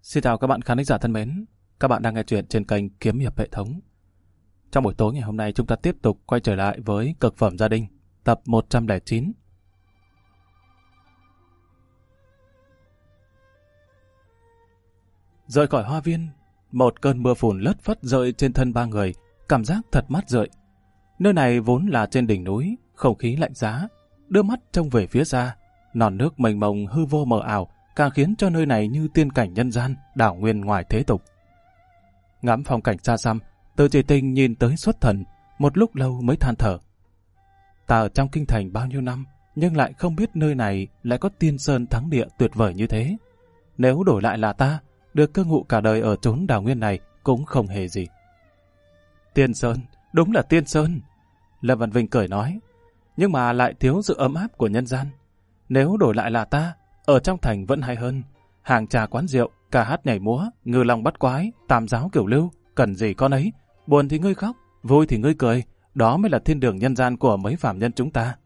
Xin chào các bạn khán giả thân mến, các bạn đang nghe chuyện trên kênh Kiếm Hiệp Hệ Thống. Trong buổi tối ngày hôm nay chúng ta tiếp tục quay trở lại với Cực Phẩm Gia Đình, tập 109. Rời khỏi hoa viên, một cơn mưa phùn lất phất rơi trên thân ba người, cảm giác thật mát rượi. Nơi này vốn là trên đỉnh núi, không khí lạnh giá, đưa mắt trông về phía xa, non nước mênh mông hư vô mờ ảo, càng khiến cho nơi này như tiên cảnh nhân gian, đảo nguyên ngoài thế tục. Ngắm phong cảnh xa xăm, Từ Chỉ Tình nhìn tới xuất thần, một lúc lâu mới than thở. Ta ở trong kinh thành bao nhiêu năm, nhưng lại không biết nơi này lại có tiên sơn thắng địa tuyệt vời như thế. Nếu đổi lại là ta, được cư ngụ cả đời ở chốn đảo nguyên này cũng không hề gì. Tiên sơn, đúng là tiên sơn. Lâm Văn Vinh cười nói, nhưng mà lại thiếu sự ấm áp của nhân gian. Nếu đổi lại là ta, ở trong thành vẫn hay hơn. Hàng trà quán rượu, ca hát nhảy múa, ngư long bắt quái, tam giáo kiểu lưu, cần gì con ấy. Buồn thì ngươi khóc, vui thì ngươi cười. Đó mới là thiên đường nhân gian của mấy phàm nhân chúng ta.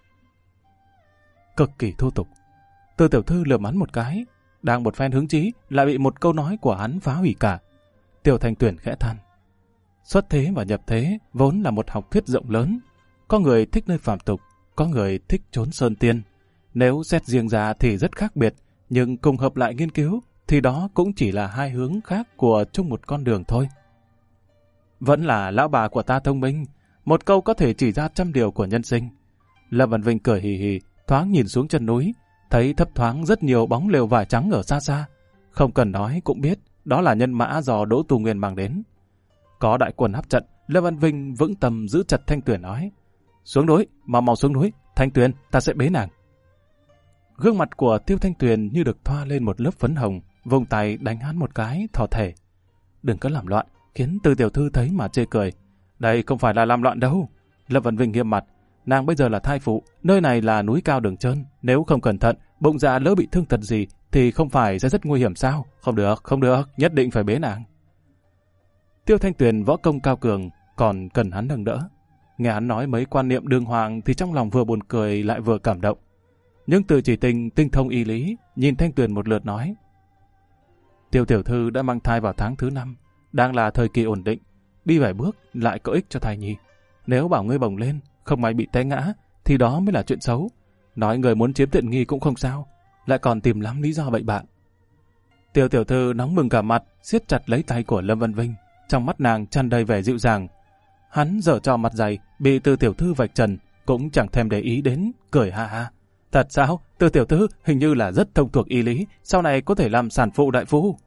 Cực kỳ thô tục. Từ tiểu thư lườm hắn một cái, đang một phen hứng chí, lại bị một câu nói của hắn phá hủy cả. Tiểu Thanh Tuyền khẽ than. Xuất thế và nhập thế vốn là một học thuyết rộng lớn. Có người thích nơi phàm tục, có người thích chốn sơn tiên. Nếu xét riêng ra thì rất khác biệt, nhưng cùng hợp lại nghiên cứu thì đó cũng chỉ là hai hướng khác của chung một con đường thôi. Vẫn là lão bà của ta thông minh, một câu có thể chỉ ra trăm điều của nhân sinh. Lâm Văn Vinh cười hì hì, thoáng nhìn xuống chân núi, thấy thấp thoáng rất nhiều bóng lều vải trắng ở xa xa. Không cần nói cũng biết, đó là nhân mã do Đỗ Tu Nguyên mang đến. Có đại quân hấp trận, Lâm Văn Vinh vững tâm giữ chặt Thanh Tuyền nói, xuống núi, mau xuống núi, Thanh Tuyền, ta sẽ bế nàng. Gương mặt của Tiêu Thanh Tuyền như được thoa lên một lớp phấn hồng, vùng tay đánh hắn một cái, thò thể. Đừng có làm loạn, khiến Từ tiểu thư thấy mà chê cười. Đây không phải là làm loạn đâu. Lâm Văn Vinh nghiêm mặt, nàng bây giờ là thai phụ, nơi này là núi cao đường trơn, nếu không cẩn thận, bụng dạ lỡ bị thương tật gì, thì không phải sẽ rất nguy hiểm sao? Không được, nhất định phải bế nàng. Tiêu Thanh Tuyền võ công cao cường, còn cần hắn nâng đỡ. Nghe hắn nói mấy quan niệm đường hoàng thì trong lòng vừa buồn cười lại vừa cảm động. Nhưng Từ Chỉ Tình tinh thông y lý, nhìn Thanh Tuyền một lượt nói. Tiêu tiểu thư đã mang thai vào tháng thứ 5, đang là thời kỳ ổn định, đi vài bước lại có ích cho thai nhi. Nếu bảo ngươi bồng lên, không may bị té ngã, thì đó mới là chuyện xấu. Nói người muốn chiếm tiện nghi cũng không sao, lại còn tìm lắm lý do bậy bạ. Tiêu tiểu thư nóng bừng cả mặt, siết chặt lấy tay của Lâm Văn Vinh, trong mắt nàng tràn đầy vẻ dịu dàng. Hắn giở trò mặt dày, bị Từ tiểu thư vạch trần, cũng chẳng thèm để ý đến, cười ha ha. Thật sao? Từ tiểu thư hình như là rất thông thuộc y lý, sau này có thể làm sản phụ đại phu.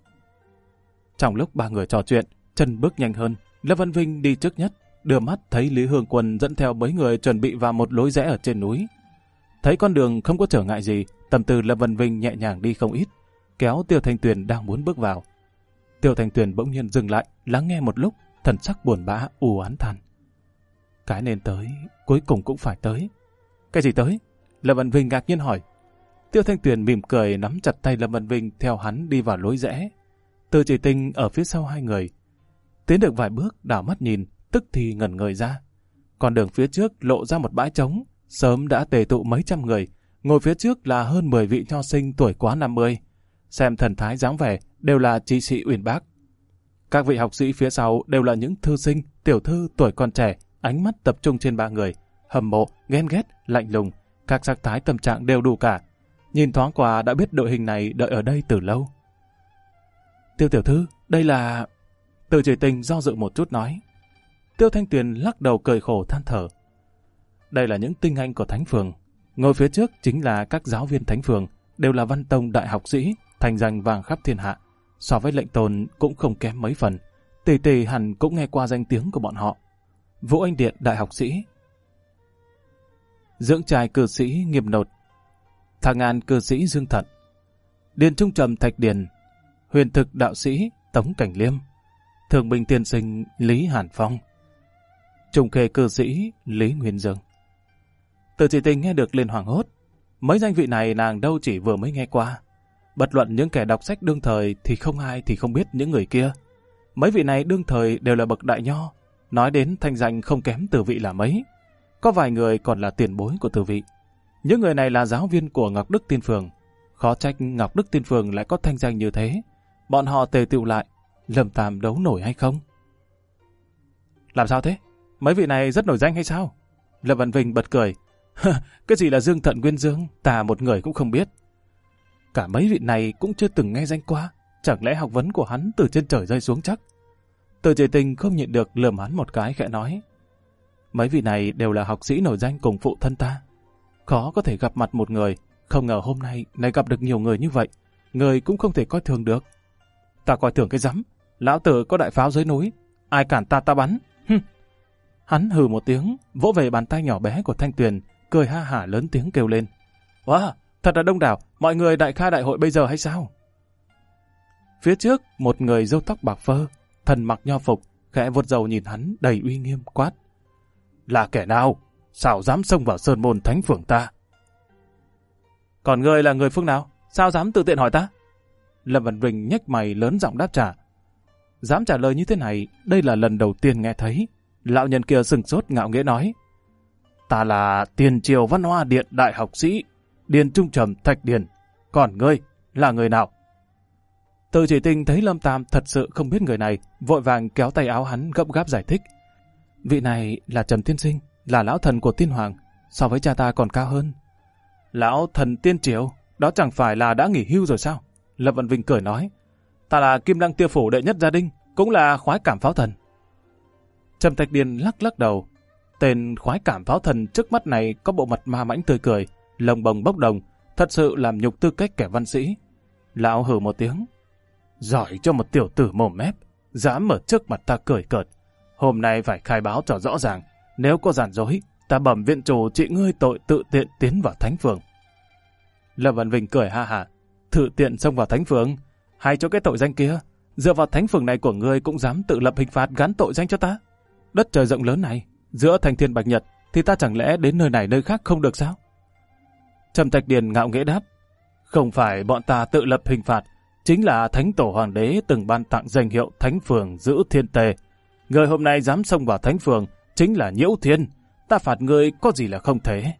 Trong lúc ba người trò chuyện, chân bước nhanh hơn, Lâm Văn Vinh đi trước nhất, đưa mắt thấy Lý Hương Quân dẫn theo mấy người chuẩn bị vào một lối rẽ ở trên núi. Thấy con đường không có trở ngại gì, tâm tư Lâm Văn Vinh nhẹ nhàng đi không ít, kéo Tiêu Thanh Tuyền đang muốn bước vào. Tiêu Thanh Tuyền bỗng nhiên dừng lại, lắng nghe một lúc, thần sắc buồn bã u oán than. Cái nên tới, cuối cùng cũng phải tới. Cái gì tới? Lâm Văn Vinh ngạc nhiên hỏi. Tiêu Thanh Tuyền mỉm cười nắm chặt tay Lâm Văn Vinh theo hắn đi vào lối rẽ. Từ Chỉ Tình ở phía sau hai người. Tiến được vài bước đảo mắt nhìn, tức thì ngẩn người ra. Con đường phía trước lộ ra một bãi trống, sớm đã tề tụ mấy trăm người. Ngồi phía trước là hơn 10 vị nho sinh tuổi quá 50. Xem thần thái dáng vẻ đều là trí sĩ uyên bác. Các vị học sĩ phía sau đều là những thư sinh, tiểu thư tuổi còn trẻ, ánh mắt tập trung trên ba người. Hâm mộ, ghen ghét, lạnh lùng. Các sắc thái tâm trạng đều đủ cả. Nhìn thoáng qua đã biết đội hình này đợi ở đây từ lâu. Tiêu tiểu thư, đây là... Từ Chỉ Tình do dự một chút nói. Tiêu Thanh Tuyền lắc đầu cười khổ than thở. Đây là những tinh anh của Thánh Phường. Ngồi phía trước chính là các giáo viên Thánh Phường, đều là văn tông đại học sĩ, thành danh vang khắp thiên hạ. So với lệnh Tôn cũng không kém mấy phần. Tỷ tỷ hẳn cũng nghe qua danh tiếng của bọn họ. Vũ Anh Điện đại học sĩ, Dưỡng Trai cư sĩ Nghiêm Nột, Thang An cư sĩ Dương Thận, Điền Trung Trầm Thạch Điền, Huyền Thực đạo sĩ Tống Cảnh Liêm, Thường Bình tiên sinh Lý Hàn Phong, Trùng Khê cư sĩ Lý Nguyên Dương. Từ Chỉ Tình nghe được liền hoảng hốt. Mấy danh vị này nàng đâu chỉ vừa mới nghe qua. Bất luận những kẻ đọc sách đương thời thì không ai thì không biết những người kia. Mấy vị này đương thời đều là bậc đại nho, nói đến thanh danh không kém Từ Vị là mấy. Có vài người còn là tiền bối của Từ Vị. Những người này là giáo viên của Ngọc Đức Tiên Phường. Khó trách Ngọc Đức Tiên Phường lại có thanh danh như thế. bọn họ tề tựu lại, Lâm Tam đấu nổi hay không? Làm sao thế? Mấy vị này rất nổi danh hay sao? Lâm Văn Vinh bật cười. Cái gì là Dương Thận Nguyên Dương, ta một người cũng không biết. Cả mấy vị này cũng chưa từng nghe danh qua, chẳng lẽ học vấn của hắn từ trên trời rơi xuống chắc? Từ Chỉ Tình không nhịn được lườm hắn một cái khẽ nói. Mấy vị này đều là học sĩ nổi danh cùng phụ thân ta. Khó có thể gặp mặt một người, không ngờ hôm nay lại gặp được nhiều người như vậy. Người cũng không thể coi thường được. Ta coi thường cái rắm, lão tử có đại pháo dưới núi, ai cản ta bắn. Hắn hừ một tiếng, vỗ về bàn tay nhỏ bé của Thanh Tuyền, cười ha hả lớn tiếng kêu lên. Wow, thật là đông đảo, mọi người đại khai đại hội bây giờ hay sao? Phía trước, một người râu tóc bạc phơ, thần mặc nho phục, khẽ vuốt râu nhìn hắn đầy uy nghiêm quát. Là kẻ nào? Sao dám xông vào sơn môn thánh phường ta? Còn ngươi là người phương nào? Sao dám tự tiện hỏi ta? Lâm Văn Vinh nhếch mày lớn giọng đáp trả. Dám trả lời như thế này, đây là lần đầu tiên nghe thấy. Lão nhân kia sừng sốt ngạo nghễ nói. Ta là Tiền Triều Văn Hoa Điện đại học sĩ, Điền Trung Trầm Thạch Điền. Còn ngươi là người nào? Từ Chỉ Tình thấy Lâm Tam thật sự không biết người này, vội vàng kéo tay áo hắn gấp gáp giải thích. Vị này là Trầm Tiên Sinh, là lão thần của Tiên Hoàng, so với cha ta còn cao hơn. Lão thần Tiên Triều, đó chẳng phải là đã nghỉ hưu rồi sao? Lâm Văn Vinh cười nói. Ta là Kim Lăng Tia Phủ đệ nhất gia đình, cũng là khoái cảm pháo thần. Trầm Thạch Điền lắc lắc đầu. Tên khoái cảm pháo thần trước mắt này có bộ mặt ma mãnh tươi cười, lồng bồng bốc đồng, thật sự làm nhục tư cách kẻ văn sĩ. Lão hừ một tiếng. Giỏi cho một tiểu tử mồm mép, dám ở trước mặt ta cười cợt. Hôm nay phải khai báo cho rõ ràng, nếu có giản dối, ta bẩm viện chủ trị ngươi tội tự tiện tiến vào thánh phường. Lâm Văn Vinh cười ha hả. Tự tiện xông vào thánh phường? Hay cho cái tội danh kia, dựa vào thánh phường này của ngươi cũng dám tự lập hình phạt gán tội danh cho ta? Đất trời rộng lớn này, giữa Thanh Thiên Bạch Nhật, thì ta chẳng lẽ đến nơi này nơi khác không được sao? Trầm Thạch Điền ngạo nghễ đáp. Không phải bọn ta tự lập hình phạt, chính là Thánh Tổ Hoàng đế từng ban tặng danh hiệu Thánh Phường giữ thiên tề. Người hôm nay dám xông vào thánh phường chính là nhiễu thiên, ta phạt người có gì là không thế.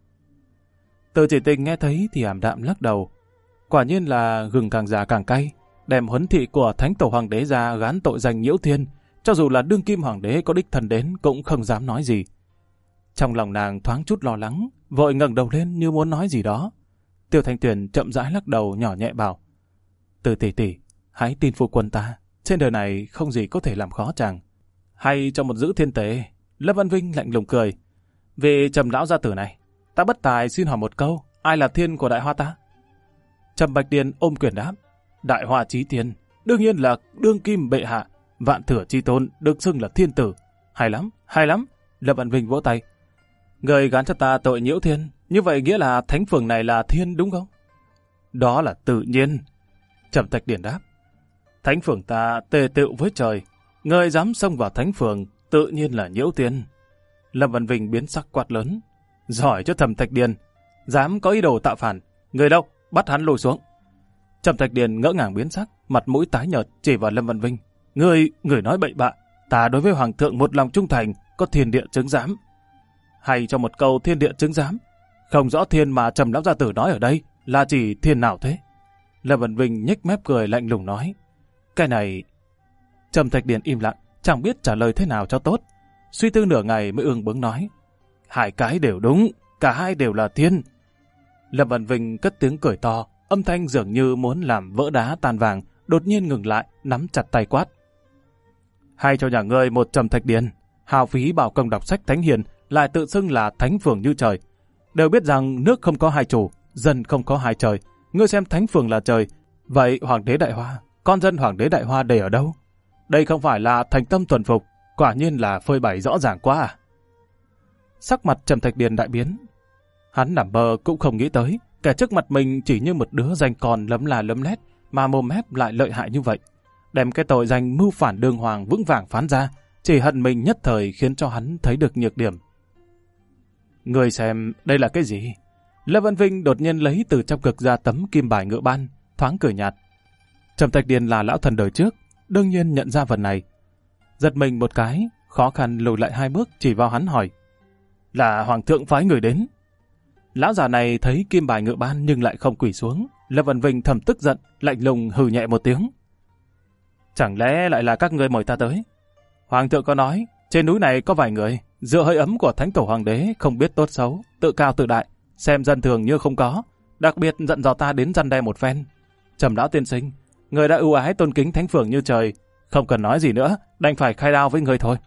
Từ Chỉ Tình nghe thấy thì ảm đạm lắc đầu. Quả nhiên là gừng càng già càng cay, đem huấn thị của Thánh Tổ Hoàng đế ra gán tội danh nhiễu thiên, cho dù là đương kim hoàng đế có đích thân đến cũng không dám nói gì. Trong lòng nàng thoáng chút lo lắng, vội ngẩng đầu lên như muốn nói gì đó. Tiêu Thanh Tuyền chậm rãi lắc đầu nhỏ nhẹ bảo. Từ tỷ tỷ, hãy tin phu quân ta, trên đời này không gì có thể làm khó chàng. Hay cho một giữ thiên tế. Lâm Văn Vinh lạnh lùng cười. Vì Trầm lão gia tử này, ta bất tài xin hỏi một câu, ai là thiên của Đại Hoa ta? Trầm Bạch Điền ôm quyền đáp. Đại Hoa chí thiên, đương nhiên là đương kim bệ hạ, Vạn Thừa chi tôn được xưng là thiên tử. Hay lắm, hay lắm. Lâm Văn Vinh vỗ tay. Người gán cho ta tội nhiễu thiên, như vậy nghĩa là thánh phường này là thiên đúng không? Đó là tự nhiên. Trầm Thạch Điền đáp. Thánh phường ta tề tựu với trời, người dám xông vào thánh phường tự nhiên là nhiễu thiên. Lâm Văn Vinh biến sắc quát lớn. Giỏi cho Trầm Thạch Điền, dám có ý đồ tạo phản, người đâu, bắt hắn lùi xuống. Trầm Thạch Điền ngỡ ngàng biến sắc, mặt mũi tái nhợt chỉ vào Lâm Văn Vinh. Người nói bậy bạ, ta đối với hoàng thượng một lòng trung thành, có thiên địa chứng giám. Hay cho một câu thiên địa chứng giám, không rõ thiên mà Trầm lão gia tử nói ở đây là chỉ thiên nào thế? Lâm Văn Vinh nhếch mép cười lạnh lùng nói. Cái này... Trầm Thạch Điền im lặng, chẳng biết trả lời thế nào cho tốt. Suy tư nửa ngày mới ương bướng nói. Hai cái đều đúng, cả hai đều là thiên. Lâm Văn Vinh cất tiếng cười to, âm thanh dường như muốn làm vỡ đá tan vàng, đột nhiên ngừng lại, nắm chặt tay quát. Hay cho nhà ngươi một Trầm Thạch Điền, hào phí bảo công đọc sách thánh hiền, lại tự xưng là thánh phường như trời. Đều biết rằng nước không có hai chủ, dân không có hai trời. Ngươi xem thánh phường là trời, vậy Hoàng đế Đại Hoa, con dân Hoàng đế Đại Hoa để ở đâu? Đây không phải là thành tâm thuần phục, quả nhiên là phơi bày rõ ràng quá à. Sắc mặt Trầm Thạch Điền đại biến. Hắn nằm mơ cũng không nghĩ tới, kẻ trước mặt mình chỉ như một đứa danh con lấm la lấm lét, mà mồm mép lại lợi hại như vậy. Đem cái tội danh mưu phản đường hoàng vững vàng phán ra, chỉ hận mình nhất thời khiến cho hắn thấy được nhược điểm. Người xem, đây là cái gì? Lâm Văn Vinh đột nhiên lấy từ trong cực ra tấm kim bài ngựa ban, thoáng cười nhạt. Trầm Thạch Điền là lão thần đời trước, đương nhiên nhận ra vật này. Giật mình một cái, khó khăn lùi lại hai bước chỉ vào hắn hỏi. Là hoàng thượng phái người đến. Lão già này thấy kim bài ngựa ban nhưng lại không quỳ xuống. Lâm Văn Vinh thầm tức giận, lạnh lùng hừ nhẹ một tiếng. Chẳng lẽ lại là các ngươi mời ta tới? Hoàng thượng có nói, trên núi này có vài người, dựa hơi ấm của thánh tổ hoàng đế không biết tốt xấu, tự cao tự đại, xem dân thường như không có, đặc biệt dặn dò ta đến răn đe một phen. Trầm lão tiên sinh, người đã ưu ái tôn kính thánh phường như trời, không cần nói gì nữa, đành phải khai đao với người thôi.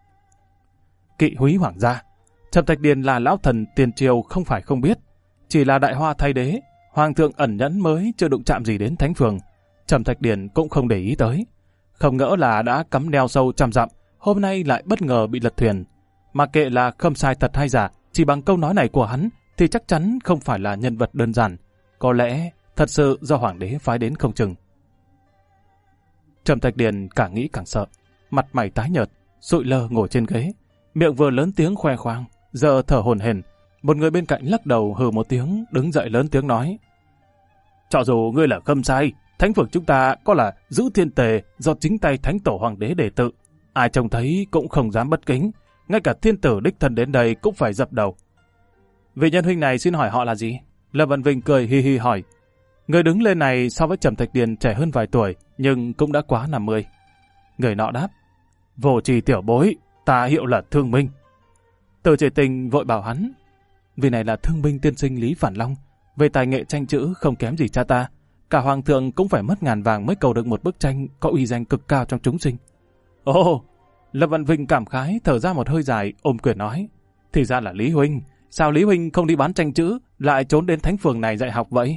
Kỵ húy hoàng gia, Trầm Thạch Điền là lão thần tiền triều không phải không biết, chỉ là đại hoa thay đế, hoàng thượng ẩn nhẫn mới chưa đụng chạm gì đến thánh phường. Trầm Thạch Điền cũng không để ý tới, không ngỡ là đã cắm neo sâu trăm dặm, hôm nay lại bất ngờ bị lật thuyền. Mà kệ là khâm sai thật hay giả, chỉ bằng câu nói này của hắn thì chắc chắn không phải là nhân vật đơn giản, có lẽ thật sự do hoàng đế phái đến không chừng. Trầm Thạch Điền càng nghĩ càng sợ, mặt mày tái nhợt, sụi lơ ngồi trên ghế, miệng vừa lớn tiếng khoe khoang, giờ thở hổn hển. Một người bên cạnh lắc đầu hừ một tiếng, đứng dậy lớn tiếng nói: cho dù ngươi là khâm sai, thánh phường chúng ta có là giữ thiên tề do chính tay thánh tổ hoàng đế đề tự, ai trông thấy cũng không dám bất kính, ngay cả thiên tử đích thân đến đây cũng phải dập đầu. Vị nhân huynh này xin hỏi họ là gì? Lâm Văn Vinh cười hi hi hỏi. Người đứng lên này so với Trầm Thạch Điền trẻ hơn vài tuổi, nhưng cũng đã quá 50. Người nọ đáp: vô trì tiểu bối, ta hiệu là Thương Minh. Từ Chỉ Tình vội bảo hắn: vì này là Thương Minh tiên sinh Lý Phản Long, về tài nghệ tranh chữ không kém gì cha ta, cả hoàng thượng cũng phải mất ngàn vàng mới cầu được một bức tranh có uy danh cực cao trong chúng sinh. Ồ, Lâm Văn Vinh cảm khái thở ra một hơi dài, ôm quyền nói: thì ra là Lý huynh, sao Lý huynh không đi bán tranh chữ, lại trốn đến thánh phường này dạy học vậy?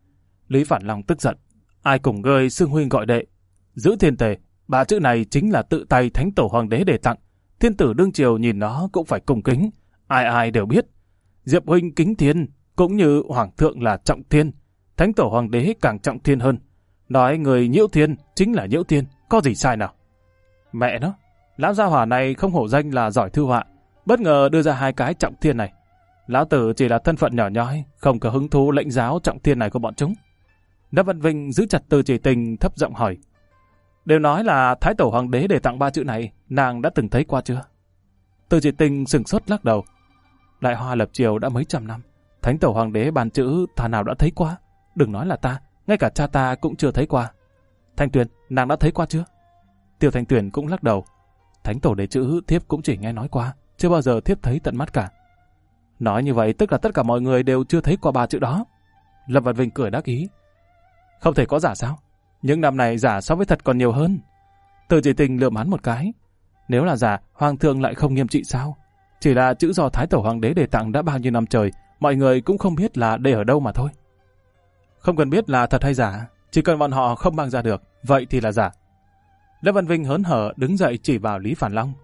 Lý Phản Long tức giận: ai cùng ngươi xưng huynh gọi đệ? Giữ thiên tề, ba chữ này chính là tự tay thánh tổ hoàng đế để tặng, thiên tử đương triều nhìn nó cũng phải cung kính, ai ai đều biết. Diệp huynh kính thiên, cũng như hoàng thượng là trọng thiên, thánh tổ hoàng đế càng trọng thiên hơn. Nói người nhiễu thiên chính là nhiễu thiên, có gì sai nào? Mẹ nó, lão gia hỏa này không hổ danh là giỏi thư họa, bất ngờ đưa ra hai cái trọng thiên này. Lão tử chỉ là thân phận nhỏ nhoi, không có hứng thú lệnh giáo trọng thiên này của bọn chúng. Lâm Văn Vinh giữ chặt Từ Chỉ Tình, thấp giọng hỏi: đều nói là thái tổ hoàng đế để tặng ba chữ này, nàng đã từng thấy qua chưa? Từ Chỉ Tình sừng sốt lắc đầu: đại hoa lập triều đã mấy trăm năm, thánh tổ hoàng đế bàn chữ thà nào đã thấy qua, đừng nói là ta, ngay cả cha ta cũng chưa thấy qua. Thanh Tuyền, nàng đã thấy qua chưa? Tiêu Thanh Tuyền cũng lắc đầu: thánh tổ đề chữ thiếp cũng chỉ nghe nói qua, chưa bao giờ thiếp thấy tận mắt cả. Nói như vậy tức là tất cả mọi người đều chưa thấy qua ba chữ đó. Lâm Văn Vinh cười đắc ý: không thể có giả sao? Những năm này giả so với thật còn nhiều hơn. Từ Chỉ Tình lườm hắn một cái: nếu là giả, hoàng thượng lại không nghiêm trị sao? Chỉ là chữ do thái tổ hoàng đế đề tặng đã bao nhiêu năm trời, mọi người cũng không biết là để ở đâu mà thôi. Không cần biết là thật hay giả, chỉ cần bọn họ không mang ra được, vậy thì là giả. Lâm Văn Vinh hớn hở đứng dậy chỉ vào Lý Phản Long: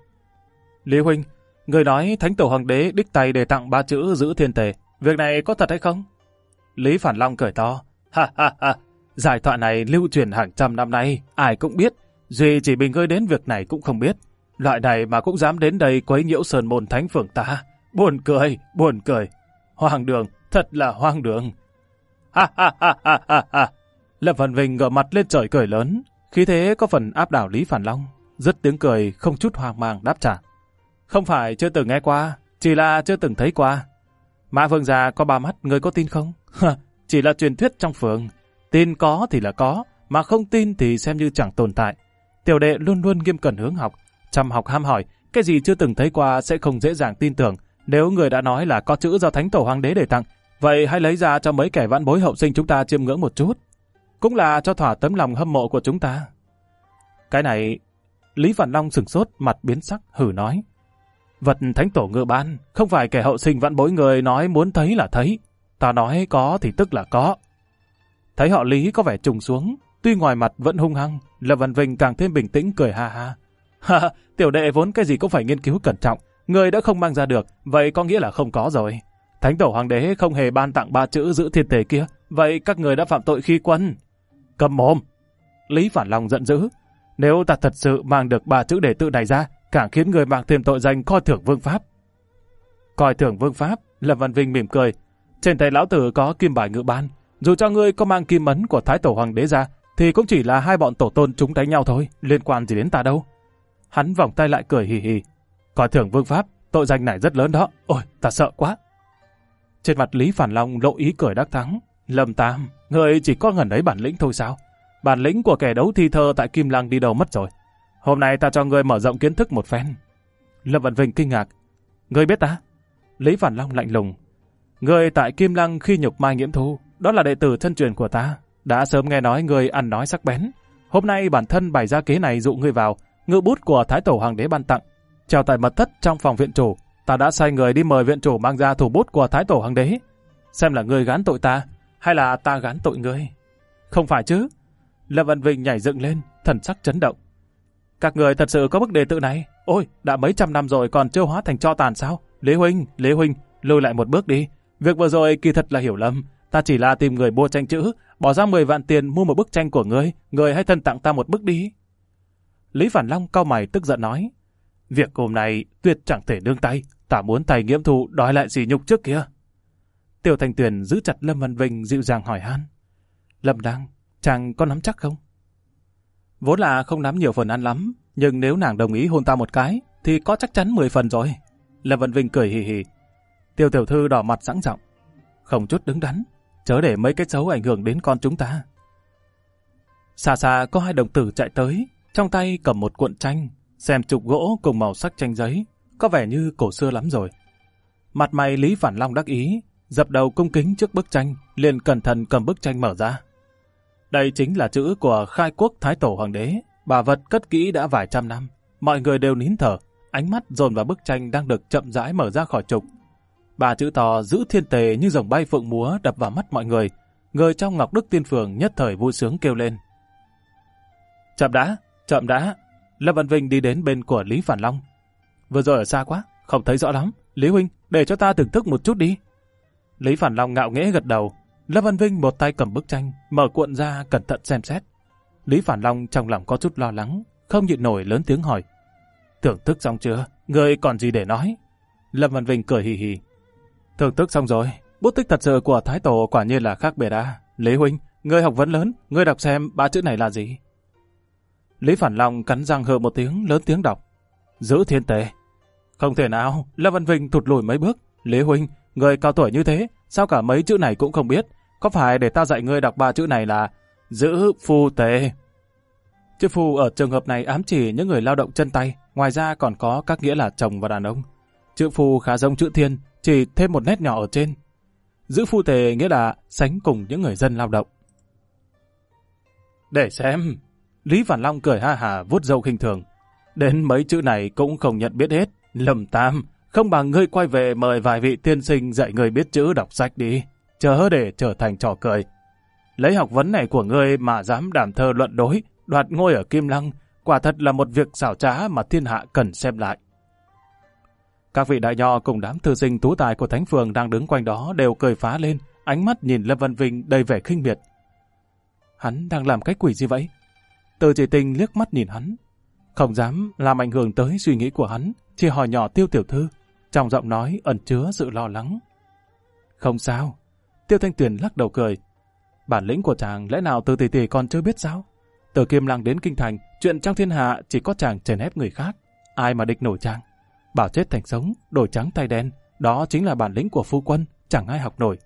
Lý huynh, người nói thánh tổ hoàng đế đích tay đề tặng ba chữ giữ thiên tề, việc này có thật hay không? Lý Phản Long cười to: ha ha ha, giải thoại này lưu truyền hàng trăm năm nay, ai cũng biết, duy chỉ mình ngươi đến việc này cũng không biết. Loại này mà cũng dám đến đây quấy nhiễu sơn môn thánh phường ta, buồn cười, buồn cười. Hoang đường, thật là hoang đường. Ha ha ha ha ha ha. Lâm Văn Vinh ngửa mặt lên trời cười lớn, khí thế có phần áp đảo Lý Phản Long, dứt tiếng cười không chút hoang mang đáp trả: không phải chưa từng nghe qua, chỉ là chưa từng thấy qua. Mã vương gia có ba mắt, người có tin không? Chỉ là truyền thuyết trong phường, tin có thì là có, mà không tin thì xem như chẳng tồn tại. Tiểu đệ luôn luôn nghiêm cẩn hướng học, chăm học ham hỏi, cái gì chưa từng thấy qua sẽ không dễ dàng tin tưởng. Nếu người đã nói là có chữ do thánh tổ hoàng đế để tặng, vậy hãy lấy ra cho mấy kẻ vãn bối hậu sinh chúng ta chiêm ngưỡng một chút, cũng là cho thỏa tấm lòng hâm mộ của chúng ta. Cái này... Lý Phản Long sửng sốt, mặt biến sắc, hử nói: vật thánh tổ ngự ban, không phải kẻ hậu sinh vãn bối người nói muốn thấy là thấy, ta nói có thì tức là có. Thấy họ Lý có vẻ trùng xuống, tuy ngoài mặt vẫn hung hăng, Lâm Văn Vinh càng thêm bình tĩnh cười ha ha. Ha, tiểu đệ vốn cái gì cũng phải nghiên cứu cẩn trọng, người đã không mang ra được, vậy có nghĩa là không có rồi. Thánh tổ hoàng đế không hề ban tặng ba chữ giữ thiên tề kia, vậy các người đã phạm tội khi quân. Cầm mồm! Lý Phản Long giận dữ: nếu ta thật sự mang được ba chữ đề tự này ra, càng khiến người mang thêm tội danh coi thưởng vương pháp. Coi thưởng vương pháp? Lâm Văn Vinh mỉm cười: trên tay lão tử có kim bài ngự ban, dù cho ngươi có mang kim ấn của thái tổ hoàng đế ra, thì cũng chỉ là hai bọn tổ tôn chúng đánh nhau thôi, liên quan gì đến ta đâu. Hắn vòng tay lại cười hì hì: coi thưởng vương pháp, tội danh này rất lớn đó, ôi ta sợ quá. Trên mặt Lý Phản Long lộ ý cười đắc thắng: Lâm Tam, ngươi chỉ có ngần ấy bản lĩnh thôi sao? Bản lĩnh của kẻ đấu thi thơ tại Kim Lăng đi đâu mất rồi? Hôm nay ta cho ngươi mở rộng kiến thức một phen. Lâm Vạn Vinh kinh ngạc. Ngươi biết ta? Lý Phản Long lạnh lùng. Ngươi tại Kim Lăng khi nhục Mai Nghiễm Thu, đó là đệ tử chân truyền của ta. Đã sớm nghe nói ngươi ăn nói sắc bén. Hôm nay bản thân bày ra kế này dụ ngươi vào, ngự bút của Thái Tổ Hoàng đế ban tặng, treo tại mật thất trong phòng viện chủ. Ta đã sai người đi mời viện chủ mang ra thủ bút của Thái Tổ Hoàng đế. Xem là ngươi gán tội ta, hay là ta gán tội ngươi? Không phải chứ? Lâm Vạn Vinh nhảy dựng lên, thần sắc chấn động. Các người thật sự có bức đề tự này? Ôi, đã mấy trăm năm rồi còn chưa hóa thành tro tàn sao? Lý Huynh, lùi lại một bước đi. Việc vừa rồi kỳ thật là hiểu lầm. Ta chỉ là tìm người mua tranh chữ, bỏ ra 10 vạn tiền mua một bức tranh của ngươi. Ngươi hãy thân tặng ta một bức đi. Lý Phản Long cau mày tức giận nói. Việc hôm nay tuyệt chẳng thể nương tay. Ta muốn tay Nghiễm Thu đòi lại sỉ nhục trước kia. Tiểu Thanh Tuyền giữ chặt Lâm Văn Vinh dịu dàng hỏi han. Lâm Đăng, chàng có nắm chắc không? Vốn là không nắm nhiều phần ăn lắm, nhưng nếu nàng đồng ý hôn ta một cái, thì có chắc chắn 10 phần rồi. Lâm Văn Vinh cười hì hì. Tiêu tiểu thư đỏ mặt sẵn giọng. Không chút đứng đắn, chớ để mấy cái xấu ảnh hưởng đến con chúng ta. Xa xa có hai đồng tử chạy tới, trong tay cầm một cuộn tranh, xem trục gỗ cùng màu sắc tranh giấy, có vẻ như cổ xưa lắm rồi. Mặt mày Lý Phản Long đắc ý, dập đầu cung kính trước bức tranh, liền cẩn thận cầm bức tranh mở ra. Đây chính là chữ của Khai Quốc Thái Tổ Hoàng đế, bà vật cất kỹ đã vài trăm năm. Mọi người đều nín thở, ánh mắt dồn vào bức tranh đang được chậm rãi mở ra khỏi trục. Ba chữ to giữ thiên tề như rồng bay phượng múa đập vào mắt mọi người. Người trong Ngọc Đức Tiên Phường nhất thời vui sướng kêu lên. Chậm đã. Lâm Văn Vinh đi đến bên của Lý Phản Long. Vừa rồi ở xa quá, không thấy rõ lắm. Lý Huynh, để cho ta thưởng thức một chút đi. Lý Phản Long ngạo nghễ gật đầu. Lâm Văn Vinh một tay cầm bức tranh, mở cuộn ra cẩn thận xem xét. Lý Phản Long trong lòng có chút lo lắng, không nhịn nổi lớn tiếng hỏi. Thưởng thức xong chưa? Ngươi còn gì để nói? Lâm Văn Vinh cười hì hì. Thưởng thức xong rồi, bút tích thật sự của Thái Tổ quả nhiên là khác biệt à. Lý Huynh, ngươi học vấn lớn, ngươi đọc xem ba chữ này là gì? Lý Phản Long cắn răng hừ một tiếng, lớn tiếng đọc. Giữ thiên tề. Không thể nào, Lâm Văn Vinh thụt lùi mấy bước. Lý Huynh, ngươi cao tuổi như thế, sao cả mấy chữ này cũng không biết? Có phải để ta dạy ngươi đọc ba chữ này là giữ phu tề? Chữ phu ở trường hợp này ám chỉ những người lao động chân tay, ngoài ra còn có các nghĩa là chồng và đàn ông. Chữ phu khá giống chữ thiên, chỉ thêm một nét nhỏ ở trên. Giữ phu tề nghĩa là sánh cùng những người dân lao động. Để xem. Lý Phản Long cười ha hà vuốt râu khinh thường. Đến mấy chữ này cũng không nhận biết hết. Lâm Tam, không bằng ngươi quay về mời vài vị tiên sinh dạy ngươi biết chữ đọc sách đi, chớ để trở thành trò cười. Lấy học vấn này của ngươi mà dám đảm thơ luận đối, đoạt ngôi ở Kim Lăng, quả thật là một việc xảo trá mà thiên hạ cần xem lại. Các vị đại nho cùng đám thư sinh tú tài của Thánh Phường đang đứng quanh đó đều cười phá lên, ánh mắt nhìn Lâm Văn Vinh đầy vẻ khinh miệt. Hắn đang làm cái quỷ gì vậy? Từ Chỉ Tình liếc mắt nhìn hắn, không dám làm ảnh hưởng tới suy nghĩ của hắn, chỉ hỏi nhỏ Tiêu tiểu thư, trong giọng nói ẩn chứa sự lo lắng. Không sao. Tiêu Thanh Tuyền lắc đầu cười. Bản lĩnh của chàng lẽ nào Từ tỷ tỷ còn chưa biết sao? Từ Kim Lăng đến Kinh Thành, chuyện trong thiên hạ chỉ có chàng chèn ép người khác, ai mà địch nổi chàng? Bảo chết thành sống, đổi trắng tay đen, đó chính là bản lĩnh của phu quân, chẳng ai học nổi.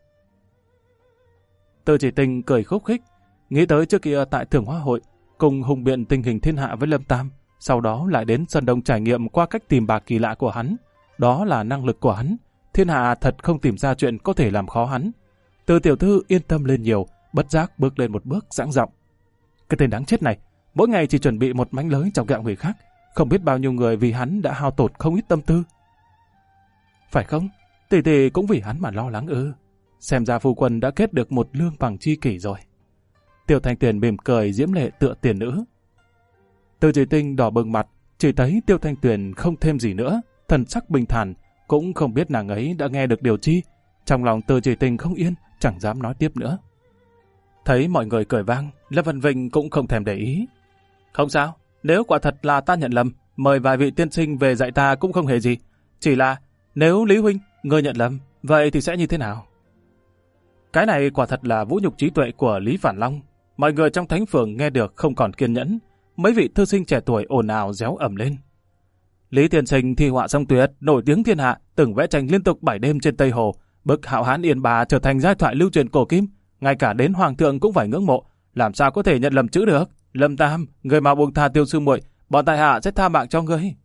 Từ Chỉ Tình cười khúc khích, nghĩ tới trước kia tại Thưởng Hoa Hội, cùng hùng biện tình hình thiên hạ với Lâm Tam, sau đó lại đến Sơn Đông trải nghiệm qua cách tìm bạc kỳ lạ của hắn. Đó là năng lực của hắn, thiên hạ thật không tìm ra chuyện có thể làm khó hắn. Từ tiểu thư yên tâm lên nhiều, bất giác bước lên một bước giãng giọng. Cái tên đáng chết này, mỗi ngày chỉ chuẩn bị một mánh lới chọc ghẹo người khác, không biết bao nhiêu người vì hắn đã hao tổn không ít tâm tư. Phải không? Tỷ tỷ cũng vì hắn mà lo lắng ư? Xem ra phu quân đã kết được một lương bằng chi kỷ rồi. Tiêu Thanh Tuyền mỉm cười diễm lệ tựa tiền nữ. Từ Chỉ Tình đỏ bừng mặt, chỉ thấy Tiêu Thanh Tuyền không thêm gì nữa, thần sắc bình thản, cũng không biết nàng ấy đã nghe được điều chi. Trong lòng Từ Chỉ Tình không yên, chẳng dám nói tiếp nữa. Thấy mọi người cười vang, Lâm Văn Vinh cũng không thèm để ý. Không sao, nếu quả thật là ta nhận lầm, mời vài vị tiên sinh về dạy ta cũng không hề gì. Chỉ là nếu Lý Huynh, ngươi nhận lầm, vậy thì sẽ như thế nào? Cái này quả thật là vũ nhục trí tuệ của Lý Phản Long. Mọi người trong Thánh Phường nghe được không còn kiên nhẫn. Mấy vị thư sinh trẻ tuổi ồn ào réo ầm lên. Lý tiên sinh thi họa song tuyệt, nổi tiếng thiên hạ, từng vẽ tranh liên tục 7 đêm trên Tây Hồ, bức Hạo Hán Yên Bà trở thành giai thoại lưu truyền cổ kim, ngay cả đến hoàng thượng cũng phải ngưỡng mộ. Làm sao có thể nhận lầm chữ được? Lâm Tam, người mà buông tha Tiêu sư muội, bọn tại hạ sẽ tha mạng cho ngươi.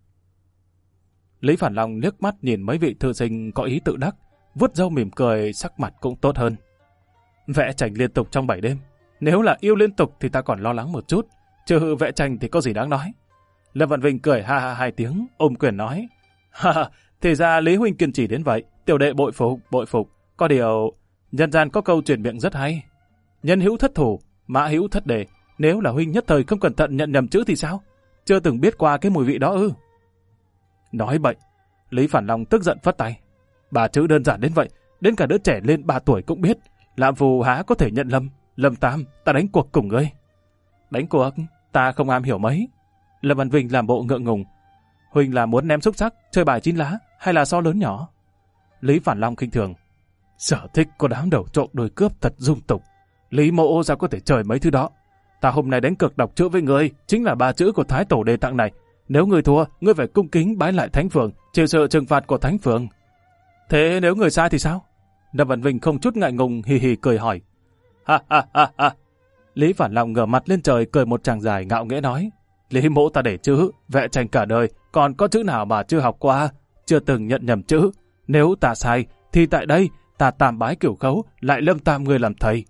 Lý Phản Long liếc mắt nhìn mấy vị thư sinh có ý tự đắc, vuốt râu mỉm cười, sắc mặt cũng tốt hơn. Vẽ tranh liên tục trong 7 đêm, nếu là yêu liên tục thì ta còn lo lắng một chút, chứ vẽ tranh thì có gì đáng nói. Lâm Vạn Vinh cười ha ha 2 tiếng, ôm quyền nói: Ha ha, thì ra Lý huynh kiên trì đến vậy, tiểu đệ bội phục. Có điều, nhân gian có câu truyền miệng rất hay: nhân hữu thất thủ, mã hữu thất đề. Nếu là huynh nhất thời không cẩn thận nhận nhầm chữ thì sao? Chưa từng biết qua cái mùi vị đó ư? Nói bậy. Lý Phản Long tức giận phất tay. 3 chữ đơn giản đến vậy, đến cả đứa trẻ lên 3 tuổi cũng biết. Lạm phù há có thể nhận lầm. Lâm Tam, ta đánh cuộc cùng ngươi. Đánh cuộc? Ta không am hiểu mấy. Lâm Văn Vinh làm bộ ngượng ngùng. Huynh là muốn ném xúc sắc, chơi bài 9 lá, hay là so lớn nhỏ? Lý Phản Long khinh thường. Sở thích có đám đầu trộm đồi cướp thật dung tục. Lý mộ sao có thể chơi mấy thứ đó? Ta hôm nay đánh cược đọc chữ với ngươi, chính là 3 chữ của Thái Tổ đề tặng này. Nếu ngươi thua, ngươi phải cung kính bái lại Thánh Phường, chịu sự trừng phạt của Thánh Phường. Thế nếu người sai thì sao? Lâm Văn Vinh không chút ngại ngùng hì hì cười hỏi. Ha ha ha ha. Lý Phản Long ngửa mặt lên trời cười một tràng dài ngạo nghễ nói. Lý mộ ta để chữ, vẽ tranh cả đời, còn có chữ nào mà chưa học qua, chưa từng nhận nhầm chữ. Nếu ta sai, thì tại đây ta tam bái cửu khấu, lại Lâm Tam ngươi làm thầy.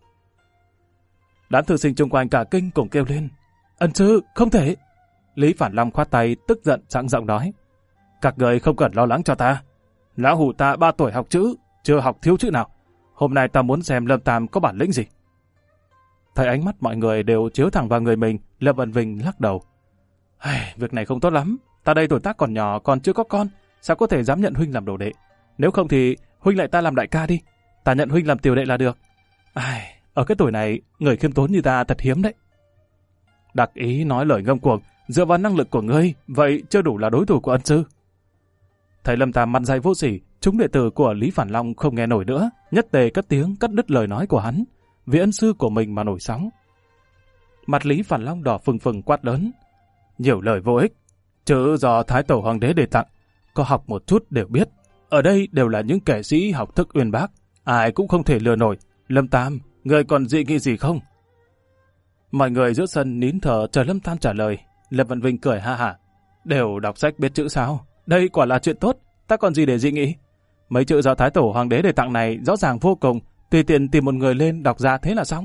Đám thư sinh chung quanh cả kinh cùng kêu lên. Ân sư, không thể. Lý Phản Long khoát tay tức giận sẵn giọng nói. Các người không cần lo lắng cho ta. Lão hủ ta 3 tuổi học chữ, chưa học thiếu chữ nào. Hôm nay ta muốn xem Lâm Tam có bản lĩnh gì. Thấy ánh mắt mọi người đều chiếu thẳng vào người mình, Lâm Văn Vinh lắc đầu. Việc này không tốt lắm. Ta đây tuổi tác còn nhỏ, còn chưa có con, sao có thể dám nhận huynh làm đồ đệ? Nếu không thì huynh lại ta làm đại ca đi. Ta nhận huynh làm tiểu đệ là được. Ở cái tuổi này, người khiêm tốn như ta thật hiếm đấy. Đặc ý nói lời ngông cuồng, dựa vào năng lực của ngươi, vậy chưa đủ là đối thủ của ân sư. Thầy Lâm Tam mặt dày vô sỉ, chúng đệ tử của Lý Phản Long không nghe nổi nữa, nhất tề cất tiếng cắt đứt lời nói của hắn, vì ân sư của mình mà nổi sóng. Mặt Lý Phản Long đỏ phừng phừng quát lớn. Nhiều lời vô ích, chữ do Thái Tổ Hoàng đế đề tặng, có học một chút đều biết. Ở đây đều là những kẻ sĩ học thức uyên bác, ai cũng không thể lừa nổi. Lâm Tam, người còn dị nghị gì không? Mọi người giữa sân nín thở chờ Lâm Tam trả lời. Lâm Văn Vinh cười ha hả. Đều đọc sách biết chữ sao? Đây quả là chuyện tốt, ta còn gì để dị nghị? Mấy chữ do Thái Tổ Hoàng đế đề tặng này rõ ràng vô cùng, tùy tiện tìm một người lên đọc ra thế là xong.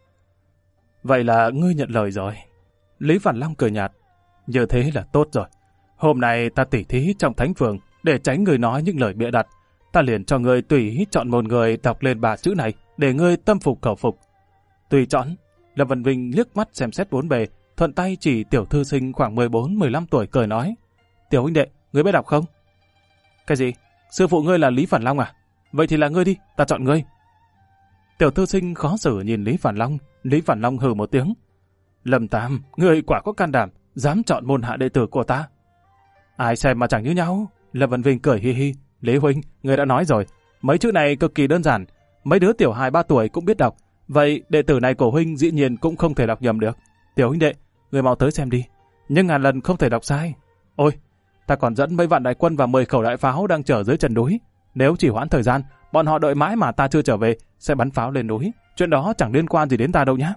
Vậy là ngươi nhận lời rồi. Lý Phản Long cười nhạt. Như thế là tốt rồi. Hôm nay ta tỉ thí trong Thánh Phường, để tránh người nói những lời bịa đặt. Ta liền cho ngươi tùy ý chọn một người đọc lên 3 chữ này, để ngươi tâm phục khẩu phục. Tùy chọn. Lâm Văn Vinh liếc mắt xem xét bốn bề, thuận tay chỉ tiểu thư sinh khoảng 14-15 tuổi cười nói. Tiểu huynh đệ, ngươi biết đọc không? Cái gì? Sư phụ ngươi là Lý Phản Long à? Vậy thì là ngươi đi, ta chọn ngươi. Tiểu thư sinh khó xử nhìn Lý Phản Long. Lý Phản Long hừ một tiếng. Lâm Tam, ngươi quả có can đảm, dám chọn môn hạ đệ tử của ta. Ai xem mà chẳng như nhau. Lâm Văn Vinh cười hi hi. Lý huynh, ngươi đã nói rồi, mấy chữ này cực kỳ đơn giản, mấy đứa tiểu 2-3 tuổi cũng biết đọc. Vậy đệ tử này của huynh dĩ nhiên cũng không thể đọc nhầm được. Tiểu huynh đệ, người mau tới xem đi, nhưng ngàn lần không thể đọc sai. Ôi, ta còn dẫn mấy vạn đại quân và 10 khẩu đại pháo đang chở dưới chân núi. Nếu chỉ hoãn thời gian, bọn họ đợi mãi mà ta chưa trở về, sẽ bắn pháo lên núi. Chuyện đó chẳng liên quan gì đến ta đâu nhá.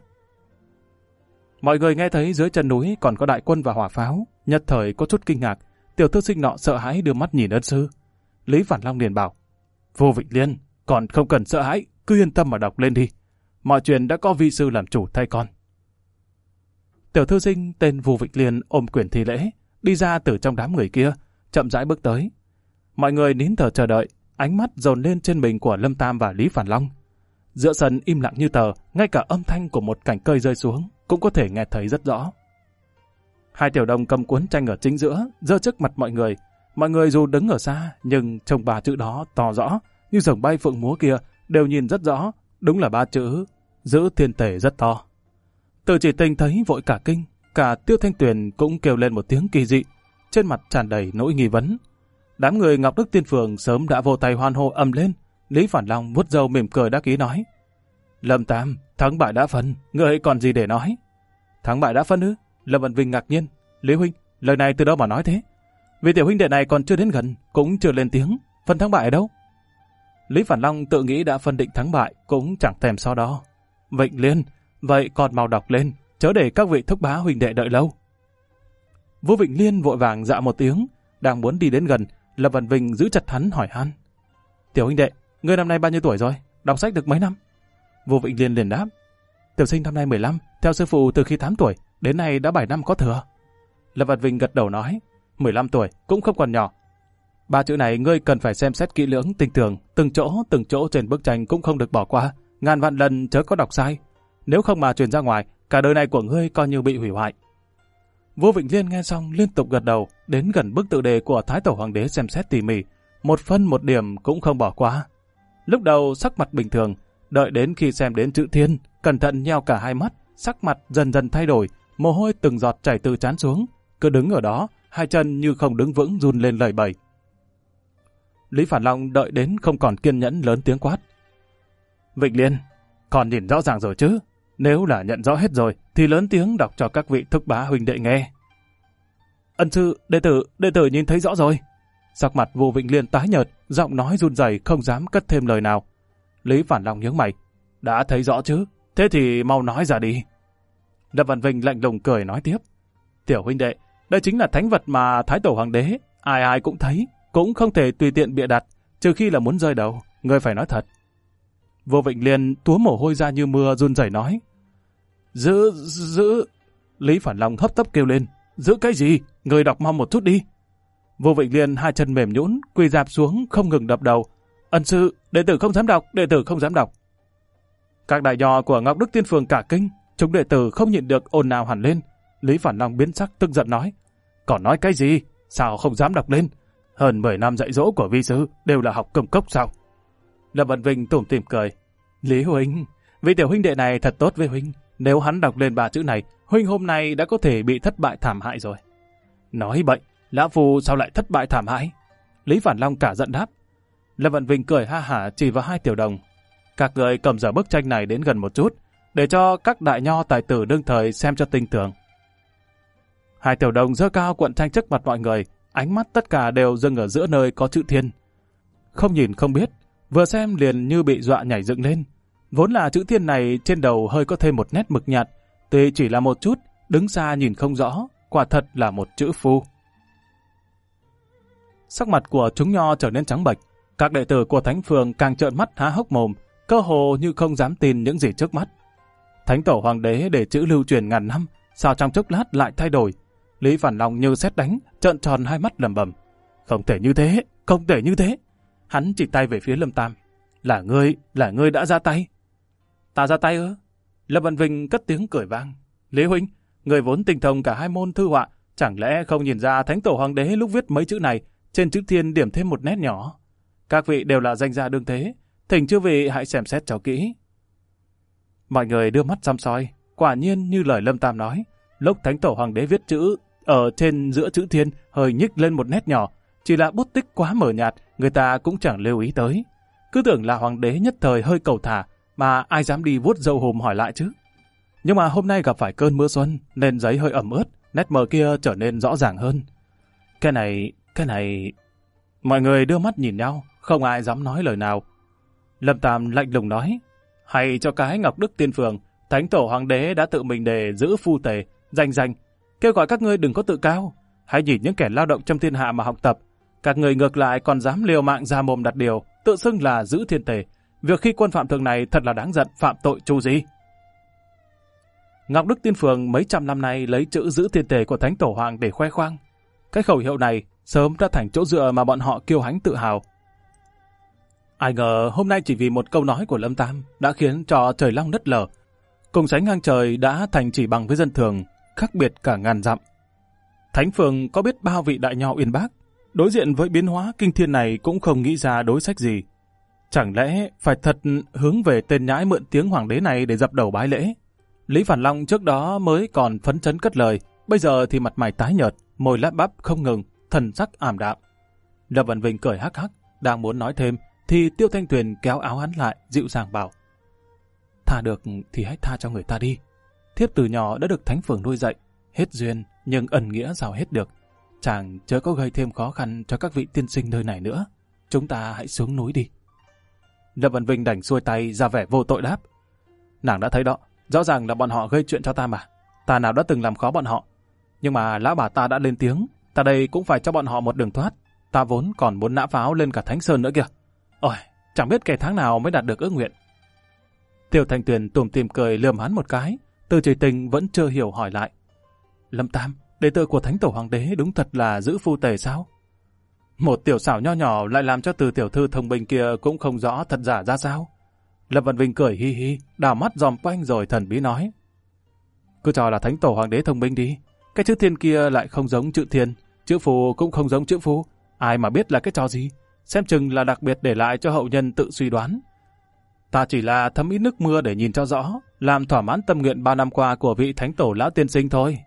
Mọi người nghe thấy dưới chân núi còn có đại quân và hỏa pháo, nhất thời có chút kinh ngạc. Tiểu thư sinh nọ sợ hãi đưa mắt nhìn ân sư. Lý Phản Long liền bảo, Vô Vịnh Liên, còn không cần sợ hãi, cứ yên tâm mà đọc lên đi. Mọi chuyện đã có vi sư làm chủ thay con. Tiểu thư sinh tên Vô Vịnh Liên ôm quyền thi lễ, đi ra từ trong đám người kia, chậm rãi bước tới. Mọi người nín thở chờ đợi, ánh mắt dồn lên trên mình của Lâm Tam và Lý Phản Long. Giữa sân im lặng như tờ, ngay cả âm thanh của một cành cây rơi xuống cũng có thể nghe thấy rất rõ. Hai tiểu đồng cầm cuốn tranh ở chính giữa, giơ trước mặt mọi người. Mọi người dù đứng ở xa, nhưng trông 3 chữ đó to rõ, như rồng bay phượng múa kia, đều nhìn rất rõ. Đúng là 3 chữ, giữ thiên tể rất to. Từ Chỉ Tình thấy vội cả kinh, cả Tiêu Thanh Tuyền cũng kêu lên một tiếng kỳ dị, trên mặt tràn đầy nỗi nghi vấn. Đám người Ngọc Đức Tiên Phường sớm đã vô tay hoan hô ầm lên. Lý Phản Long vuốt râu mỉm cười đắc ý nói, Lâm Tam, thắng bại đã phân, ngươi còn gì để nói? Thắng bại đã phân ư? Lâm Văn Vinh ngạc nhiên. Lý huynh, lời này từ đâu mà nói thế? Vì tiểu huynh đệ này còn chưa đến gần, cũng chưa lên tiếng, phân thắng bại ở đâu? Lý Phản Long tự nghĩ đã phân định thắng bại, cũng chẳng thèm so đo. Vịnh Liên, Vậy còn mau đọc lên, chớ để các vị thúc bá huynh đệ đợi lâu. Vô Vịnh Liên vội vàng dạ một tiếng, đang muốn đi đến gần, Lâm Văn Vinh giữ chặt hắn hỏi han. Tiểu huynh đệ, ngươi năm nay bao nhiêu tuổi rồi? Đọc sách được mấy năm? Vô Vịnh Liên liền đáp. Tiểu sinh năm nay 15, theo sư phụ từ khi 8 tuổi, đến nay đã 7 năm có thừa. Lâm Văn Vinh gật đầu nói, 15 tuổi cũng không còn nhỏ. 3 chữ này ngươi cần phải xem xét kỹ lưỡng tinh tường, từng chỗ trên bức tranh cũng không được bỏ qua, ngàn vạn lần chớ có đọc sai. Nếu không mà truyền ra ngoài, cả đời này của ngươi coi như bị hủy hoại. Vô Vịnh Liên nghe xong liên tục gật đầu, đến gần bức tự đề của Thái Tổ Hoàng đế xem xét tỉ mỉ, một phân một điểm cũng không bỏ qua. Lúc đầu sắc mặt bình thường, đợi đến khi xem đến chữ Thiên, cẩn thận nheo cả hai mắt, sắc mặt dần dần thay đổi, mồ hôi từng giọt chảy từ trán xuống, cứ đứng ở đó, hai chân như không đứng vững run lên lẩy bẩy. Lý Phản Long đợi đến không còn kiên nhẫn lớn tiếng quát. Vịnh Liên, còn nhìn rõ ràng rồi chứ? Nếu là nhận rõ hết rồi, thì lớn tiếng đọc cho các vị thúc bá huynh đệ nghe. Ân sư, đệ tử nhìn thấy rõ rồi. Sắc mặt Vô Vịnh Liên tái nhợt, giọng nói run rẩy không dám cất thêm lời nào. Lý Phản Long nhướng mày. Đã thấy rõ chứ? Thế thì mau nói ra đi. Lâm Văn Vinh lạnh lùng cười nói tiếp. Tiểu huynh đệ, đây chính là thánh vật mà Thái Tổ Hoàng đế, ai ai cũng thấy, cũng không thể tùy tiện bịa đặt, trừ khi là muốn rơi đầu, người phải nói thật. Vô Vịnh Liên túa mồ hôi ra như mưa run rẩy nói. Giữ. Lý Phản Long hấp tấp kêu lên. Giữ cái gì? Người đọc mau một chút đi. Vô Vịnh Liên hai chân mềm nhũn, quỳ rạp xuống không ngừng đập đầu. Ân sư, đệ tử không dám đọc. Các đại nho của Ngọc Đức Tiên Phường cả kinh, chúng đệ tử không nhịn được ồn ào hẳn lên. Lý Phản Long biến sắc tức giận nói. Còn nói cái gì? Sao không dám đọc lên? Hơn 10 năm dạy dỗ của vi sư đều là học công cốc sao? Lâm Văn Vinh tủm tỉm cười. Lý huynh, vị tiểu huynh đệ này thật tốt với huynh. Nếu hắn đọc lên 3 chữ này, huynh hôm nay đã có thể bị thất bại thảm hại rồi. Nói bậy, lão phu sao lại thất bại thảm hại? Lý Phản Long cả giận đáp. Lâm Văn Vinh cười ha hả chỉ vào hai tiểu đồng. Các người cầm dở bức tranh này đến gần một chút, để cho các đại nho tài tử đương thời xem cho tinh tường. Hai tiểu đồng giơ cao cuộn tranh trước mặt mọi người, ánh mắt tất cả đều dừng ở giữa nơi có chữ Thiên. Không nhìn không biết, vừa xem liền như bị dọa nhảy dựng lên. Vốn là chữ Thiên này trên đầu hơi có thêm một nét mực nhạt, tuy chỉ là một chút, đứng xa nhìn không rõ, quả thật là một chữ Phu. Sắc mặt của chúng nho trở nên trắng bệch, các đệ tử của Thánh Phường càng trợn mắt há hốc mồm, cơ hồ như không dám tin những gì trước mắt. Thánh Tổ Hoàng đế để chữ lưu truyền ngàn năm, sao trong chốc lát lại thay đổi? Lý Phản Long như sét đánh, trợn tròn hai mắt lẩm bẩm. Không thể như thế. Hắn chỉ tay về phía Lâm Tam. Là ngươi đã ra tay. Ta ra tay ư? Lâm Văn Vinh cất tiếng cười vang. Lý huynh, người vốn tinh thông cả hai môn thư họa, chẳng lẽ không nhìn ra Thánh Tổ Hoàng đế lúc viết mấy chữ này, trên chữ Thiên điểm thêm một nét nhỏ? Các vị đều là danh gia đương thế, thỉnh chư vị hãy xem xét cho kỹ. Mọi người đưa mắt săm soi, quả nhiên như lời Lâm Tam nói, lúc Thánh Tổ Hoàng đế viết chữ ở trên giữa chữ Thiên hơi nhích lên một nét nhỏ, chỉ là bút tích quá mờ nhạt, người ta cũng chẳng lưu ý tới. Cứ tưởng là hoàng đế nhất thời hơi cầu thả, mà ai dám đi vuốt râu hùm hỏi lại chứ. Nhưng mà hôm nay gặp phải cơn mưa xuân, nên giấy hơi ẩm ướt, nét mờ kia trở nên rõ ràng hơn. Cái này... Mọi người đưa mắt nhìn nhau, không ai dám nói lời nào. Lâm Tam lạnh lùng nói, hay cho cái Ngọc Đức Tiên Phường, Thánh Tổ Hoàng đế đã tự mình đề giữ phu tề, danh, kêu gọi các ngươi đừng có tự cao, hãy nhìn những kẻ lao động trong thiên hạ mà học tập. Các người ngược lại còn dám liều mạng ra mồm đặt điều, tự xưng là giữ thiên tề. Việc khi quân phạm thượng này thật là đáng giận, phạm tội chu gì. Ngọc Đức Tiên Phường mấy trăm năm nay lấy chữ giữ thiên tề của Thánh Tổ Hoàng để khoe khoang. Cái khẩu hiệu này sớm đã thành chỗ dựa mà bọn họ kiêu hãnh tự hào. Ai ngờ hôm nay chỉ vì một câu nói của Lâm Tam đã khiến cho trời long đất lở. Cùng sánh ngang trời đã thành chỉ bằng với dân thường, khác biệt cả ngàn dặm. Thánh Phường có biết bao vị đại nho uyên bác, đối diện với biến hóa kinh thiên này cũng không nghĩ ra đối sách gì. Chẳng lẽ phải thật hướng về tên nhãi mượn tiếng hoàng đế này để dập đầu bái lễ? Lý Phản Long trước đó mới còn phấn chấn cất lời, bây giờ thì mặt mày tái nhợt, môi lắp bắp không ngừng, thần sắc ảm đạm. Lâm Văn Vinh cười hắc hắc, đang muốn nói thêm, thì Tiêu Thanh Tuyền kéo áo hắn lại, dịu dàng bảo. Tha được thì hãy tha cho người ta đi. Thiếp từ nhỏ đã được Thánh Phường nuôi dạy, hết duyên nhưng ẩn nghĩa sao hết được. Chàng chớ có gây thêm khó khăn cho các vị tiên sinh nơi này nữa. Chúng ta hãy xuống núi đi. Lâm Văn Vinh đành xuôi tay ra vẻ vô tội đáp. Nàng đã thấy đó, Rõ ràng là bọn họ gây chuyện cho ta mà. Ta nào đã từng làm khó bọn họ. Nhưng mà lão bà ta đã lên tiếng, ta đây cũng phải cho bọn họ một đường thoát. Ta vốn còn muốn nã pháo lên cả Thánh Sơn nữa kìa. Ôi, chẳng biết kể tháng nào mới đạt được ước nguyện. Tiêu Thanh Tuyền tủm tỉm cười lườm hắn một cái. Từ Chỉ Tình vẫn chưa hiểu hỏi lại. Lâm Tam, đệ tử của Thánh Tổ Hoàng đế đúng thật là giữ phu tề sao? Một tiểu xảo nho nhỏ lại làm cho Từ tiểu thư thông minh kia cũng không rõ thật giả ra sao. Lâm Văn Vinh cười hi hi, đảo mắt dòm quanh rồi thần bí nói. Cứ cho là Thánh Tổ Hoàng đế thông minh đi. Cái chữ thiên kia lại không giống chữ thiên, chữ phù cũng không giống chữ phù. Ai mà biết là cái trò gì? Xem chừng là đặc biệt để lại cho hậu nhân tự suy đoán. Ta chỉ là thấm ít nước mưa để nhìn cho rõ, làm thỏa mãn tâm nguyện 3 năm qua của vị Thánh Tổ lão tiên sinh thôi.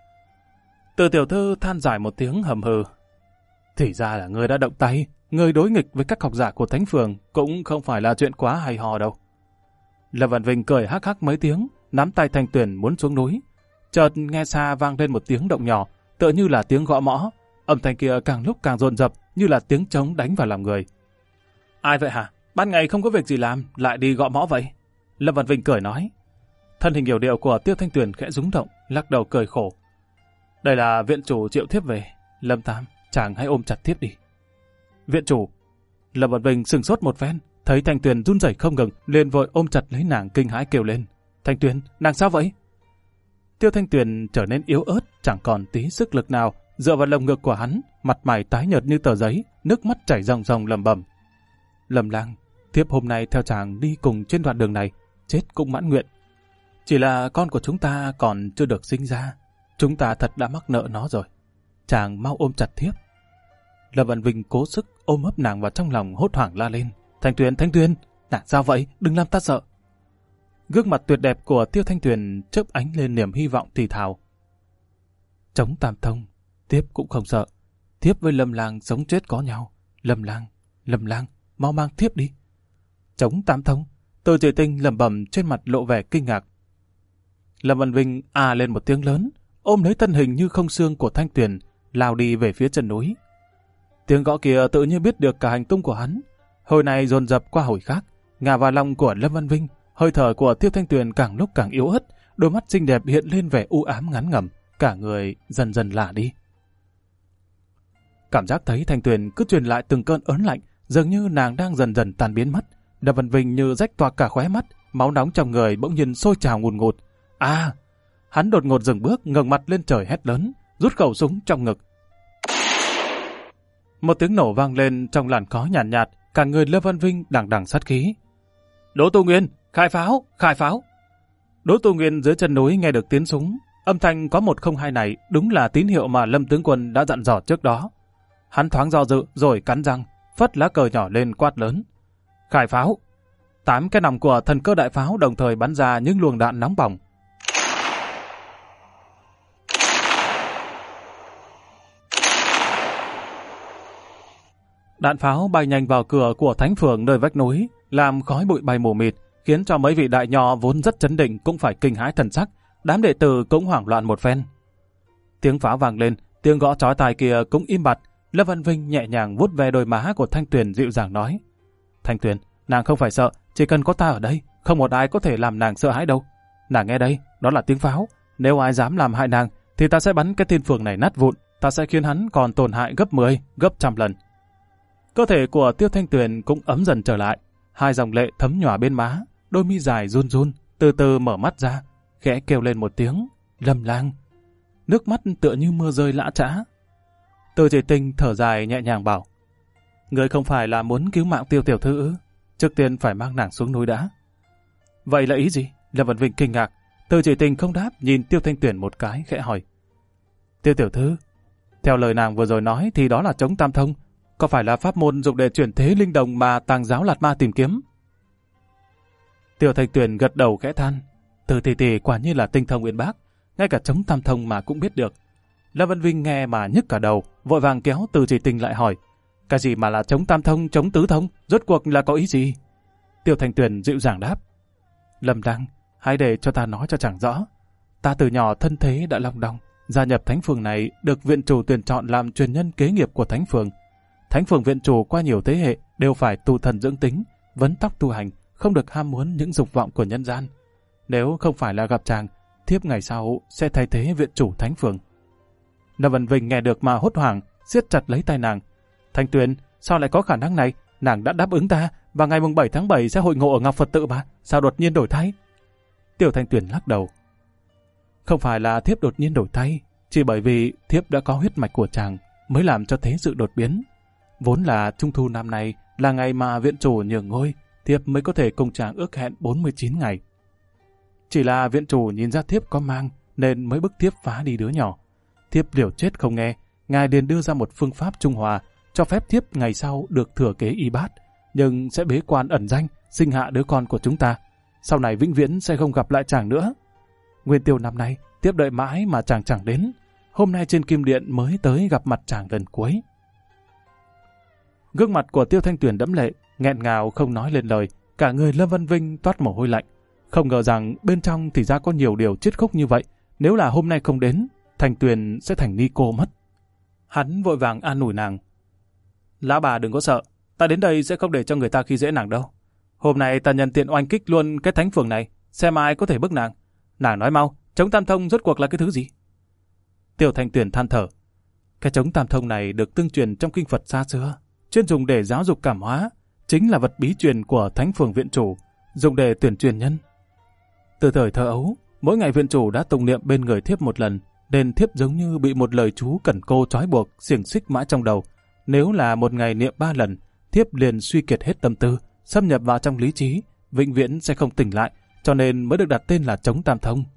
Từ tiểu thư than dài một tiếng hầm hừ. Thì ra là ngươi đã động tay, ngươi đối nghịch với các học giả của Thánh Phường cũng không phải là chuyện quá hay ho đâu. Lâm Văn Vinh cười hắc hắc mấy tiếng, nắm tay Thanh Tuyền muốn xuống núi. Chợt nghe xa vang lên một tiếng động nhỏ, tựa như là tiếng gõ mõ. Âm thanh kia càng lúc càng dồn dập, như là tiếng trống đánh vào lòng người. Ai vậy hả? Ban ngày không có việc gì làm, lại đi gõ mõ vậy? Lâm Văn Vinh cười nói. Thân hình yểu điệu của Tiêu Thanh Tuyền khẽ rúng động, lắc đầu cười khổ. Đây là viện chủ triệu thiếp về. Lâm Tam, chàng hãy ôm chặt thiếp đi. Viện chủ. Lâm Văn Vinh sừng sốt một phen, thấy Thanh Tuyền run rẩy không ngừng, liền vội ôm chặt lấy nàng kinh hãi kêu lên. Thanh Tuyền, nàng sao vậy? Tiêu Thanh Tuyền trở nên yếu ớt, chẳng còn tí sức lực nào, dựa vào lồng ngực của hắn, mặt mày tái nhợt như tờ giấy, nước mắt chảy ròng ròng lẩm bẩm. Lâm Lang, thiếp hôm nay theo chàng đi cùng trên đoạn đường này, chết cũng mãn nguyện. Chỉ là con của chúng ta còn chưa được sinh ra, chúng ta thật đã mắc nợ nó rồi. Chàng mau ôm chặt thiếp. Lâm Văn Vinh cố sức ôm ấp nàng vào trong lòng, hốt hoảng la lên. Thanh Tuyền, nàng sao vậy? Đừng làm ta sợ. Gương mặt tuyệt đẹp của Tiêu Thanh Tuyền chớp ánh lên niềm hy vọng thì thào. Chống tam thông, thiếp cũng không sợ. Thiếp với Lâm Lang sống chết có nhau. Lâm Lang, mau mang thiếp đi. Chống tam thông, Từ Chỉ Tình lẩm bẩm trên mặt lộ vẻ kinh ngạc. Lâm Văn Vinh lên một tiếng lớn, ôm lấy thân hình như không xương của Thanh Tuyền, lao đi về phía chân núi. Tiếng gõ kia tự nhiên biết được cả hành tung của hắn, hồi này dồn dập qua hồi khác, ngả vào lòng của Lâm Văn Vinh. Hơi thở của Tiêu Thanh Tuyền càng lúc càng yếu ớt, đôi mắt xinh đẹp hiện lên vẻ u ám ngán ngẩm, cả người dần dần lả đi. Cảm giác thấy Thanh Tuyền cứ truyền lại từng cơn ớn lạnh, dường như nàng đang dần dần tan biến mất. Lâm Văn Vinh như rách toạc cả khóe mắt, máu nóng trong người bỗng nhiên sôi trào ngùn ngụt. Hắn đột ngột dừng bước, ngẩng mặt lên trời hét lớn, rút khẩu súng trong ngực. Một tiếng nổ vang lên trong làn khói nhàn nhạt, cả người Lâm Văn Vinh đằng đằng sát khí. Đỗ Tu Nguyên, khai pháo! Đỗ Tu Nguyên dưới chân núi nghe được tiếng súng, âm thanh có 102 này đúng là tín hiệu mà Lâm tướng quân đã dặn dò trước đó. Hắn thoáng do dự rồi cắn răng, phất lá cờ nhỏ lên quát lớn. Khai pháo! 8 cái nòng của thần cơ đại pháo đồng thời bắn ra những luồng đạn nóng bỏng. Đạn pháo bay nhanh vào cửa của Thánh Phường nơi vách núi, làm khói bụi bay mù mịt, khiến cho mấy vị đại nho vốn rất chấn định cũng phải kinh hãi thần sắc, đám đệ tử cũng hoảng loạn một phen. Tiếng pháo vang lên, tiếng gõ chói tai kia cũng im bặt. Lâm Văn Vinh nhẹ nhàng vuốt ve đôi má của Thanh Tuyền dịu dàng nói: Thanh Tuyền, nàng không phải sợ, chỉ cần có ta ở đây, không một ai có thể làm nàng sợ hãi đâu. Nàng nghe đây, đó là tiếng pháo. Nếu ai dám làm hại nàng, thì ta sẽ bắn cái tên Phường này nát vụn, ta sẽ khiến hắn còn tổn hại gấp 10, gấp 100 lần. Cơ thể của Tiêu Thanh Tuyền cũng ấm dần trở lại, hai dòng lệ thấm nhòa bên má, đôi mi dài run run, từ từ mở mắt ra, khẽ kêu lên một tiếng, Lâm Lang. Nước mắt tựa như mưa rơi lã chã. Từ Chỉ Tình thở dài nhẹ nhàng bảo, người không phải là muốn cứu mạng Tiêu tiểu thư ư? Trước tiên phải mang nàng xuống núi đã. Vậy là ý gì? Lâm Văn Vinh kinh ngạc. Từ Chỉ Tình không đáp, nhìn Tiêu Thanh Tuyền một cái, khẽ hỏi, Tiêu tiểu thư, theo lời nàng vừa rồi nói thì đó là chống tam thông, có phải là pháp môn dùng để chuyển thế linh đồng mà tàng giáo Lạt Ma tìm kiếm? Tiêu Thanh Tuyền gật đầu khẽ than, Từ tỷ tỷ quả nhiên là tinh thông uyên bác, ngay cả chống tam thông mà cũng biết được. Lâm Văn Vinh nghe mà nhức cả đầu, vội vàng kéo Từ Chỉ Tình lại hỏi, cái gì mà là chống tam thông, chống tứ thông, rốt cuộc là có ý gì? Tiêu Thanh Tuyền dịu dàng đáp, Lâm Đăng, hãy để cho ta nói cho chẳng rõ. Ta từ nhỏ thân thế đã long đong, gia nhập Thánh Phường này được viện chủ tuyển chọn làm truyền nhân kế nghiệp của Thánh Phường. Thánh Phường viện chủ qua nhiều thế hệ đều phải tu thần dưỡng tính, vấn tóc tu hành, không được ham muốn những dục vọng của nhân gian. Nếu không phải là gặp chàng, thiếp ngày sau sẽ thay thế viện chủ Thánh Phường. Lâm Văn Vinh nghe được mà hốt hoảng, siết chặt lấy tay nàng. Thanh Tuyền, sao lại có khả năng này? Nàng đã đáp ứng ta, và ngày 7 tháng 7 sẽ hội ngộ ở Ngọc Phật Tự mà, sao đột nhiên đổi thay? Tiểu Thanh Tuyền lắc đầu. Không phải là thiếp đột nhiên đổi thay, chỉ bởi vì thiếp đã có huyết mạch của chàng mới làm cho thế sự đột biến. Vốn là Trung thu năm nay là ngày mà viện chủ nhường ngôi, thiếp mới có thể cùng chàng ước hẹn 49 ngày. Chỉ là viện chủ nhìn ra thiếp có mang nên mới bức thiếp phá đi đứa nhỏ. Thiếp liều chết không nghe, ngài liền đưa ra một phương pháp trung hòa, cho phép thiếp ngày sau được thừa kế y bát, nhưng sẽ bế quan ẩn danh, sinh hạ đứa con của chúng ta. Sau này vĩnh viễn sẽ không gặp lại chàng nữa. Nguyên tiêu năm nay, thiếp đợi mãi mà chàng chẳng đến. Hôm nay trên Kim Điện mới tới gặp mặt chàng lần cuối. Gương mặt của Tiêu Thanh Tuyền đẫm lệ, nghẹn ngào không nói lên lời, cả người Lâm Văn Vinh toát mồ hôi lạnh. Không ngờ rằng bên trong thì ra có nhiều điều chiết khúc như vậy. Nếu là hôm nay không đến, Thanh Tuyền sẽ thành ni cô mất. Hắn vội vàng an ủi nàng. Lão bà đừng có sợ, ta đến đây sẽ không để cho người ta khi dễ nàng đâu. Hôm nay ta nhân tiện oanh kích luôn cái thánh phường này, xem ai có thể bức nàng. Nàng nói mau, chống tam thông rốt cuộc là cái thứ gì? Tiêu Thanh Tuyền than thở. Cái chống tam thông này được tương truyền trong kinh Phật xa xưa, chuyên dùng để giáo dục cảm hóa, chính là vật bí truyền của thánh phường viện chủ, dùng để tuyển truyền nhân. Từ thời thơ ấu, mỗi ngày viện chủ đã tụng niệm bên người thiếp một lần, nên thiếp giống như bị một lời chú cẩn cô trói buộc, xiềng xích mãi trong đầu. Nếu là một ngày niệm 3 lần, thiếp liền suy kiệt hết tâm tư, xâm nhập vào trong lý trí, vĩnh viễn sẽ không tỉnh lại, cho nên mới được đặt tên là chống tam thông.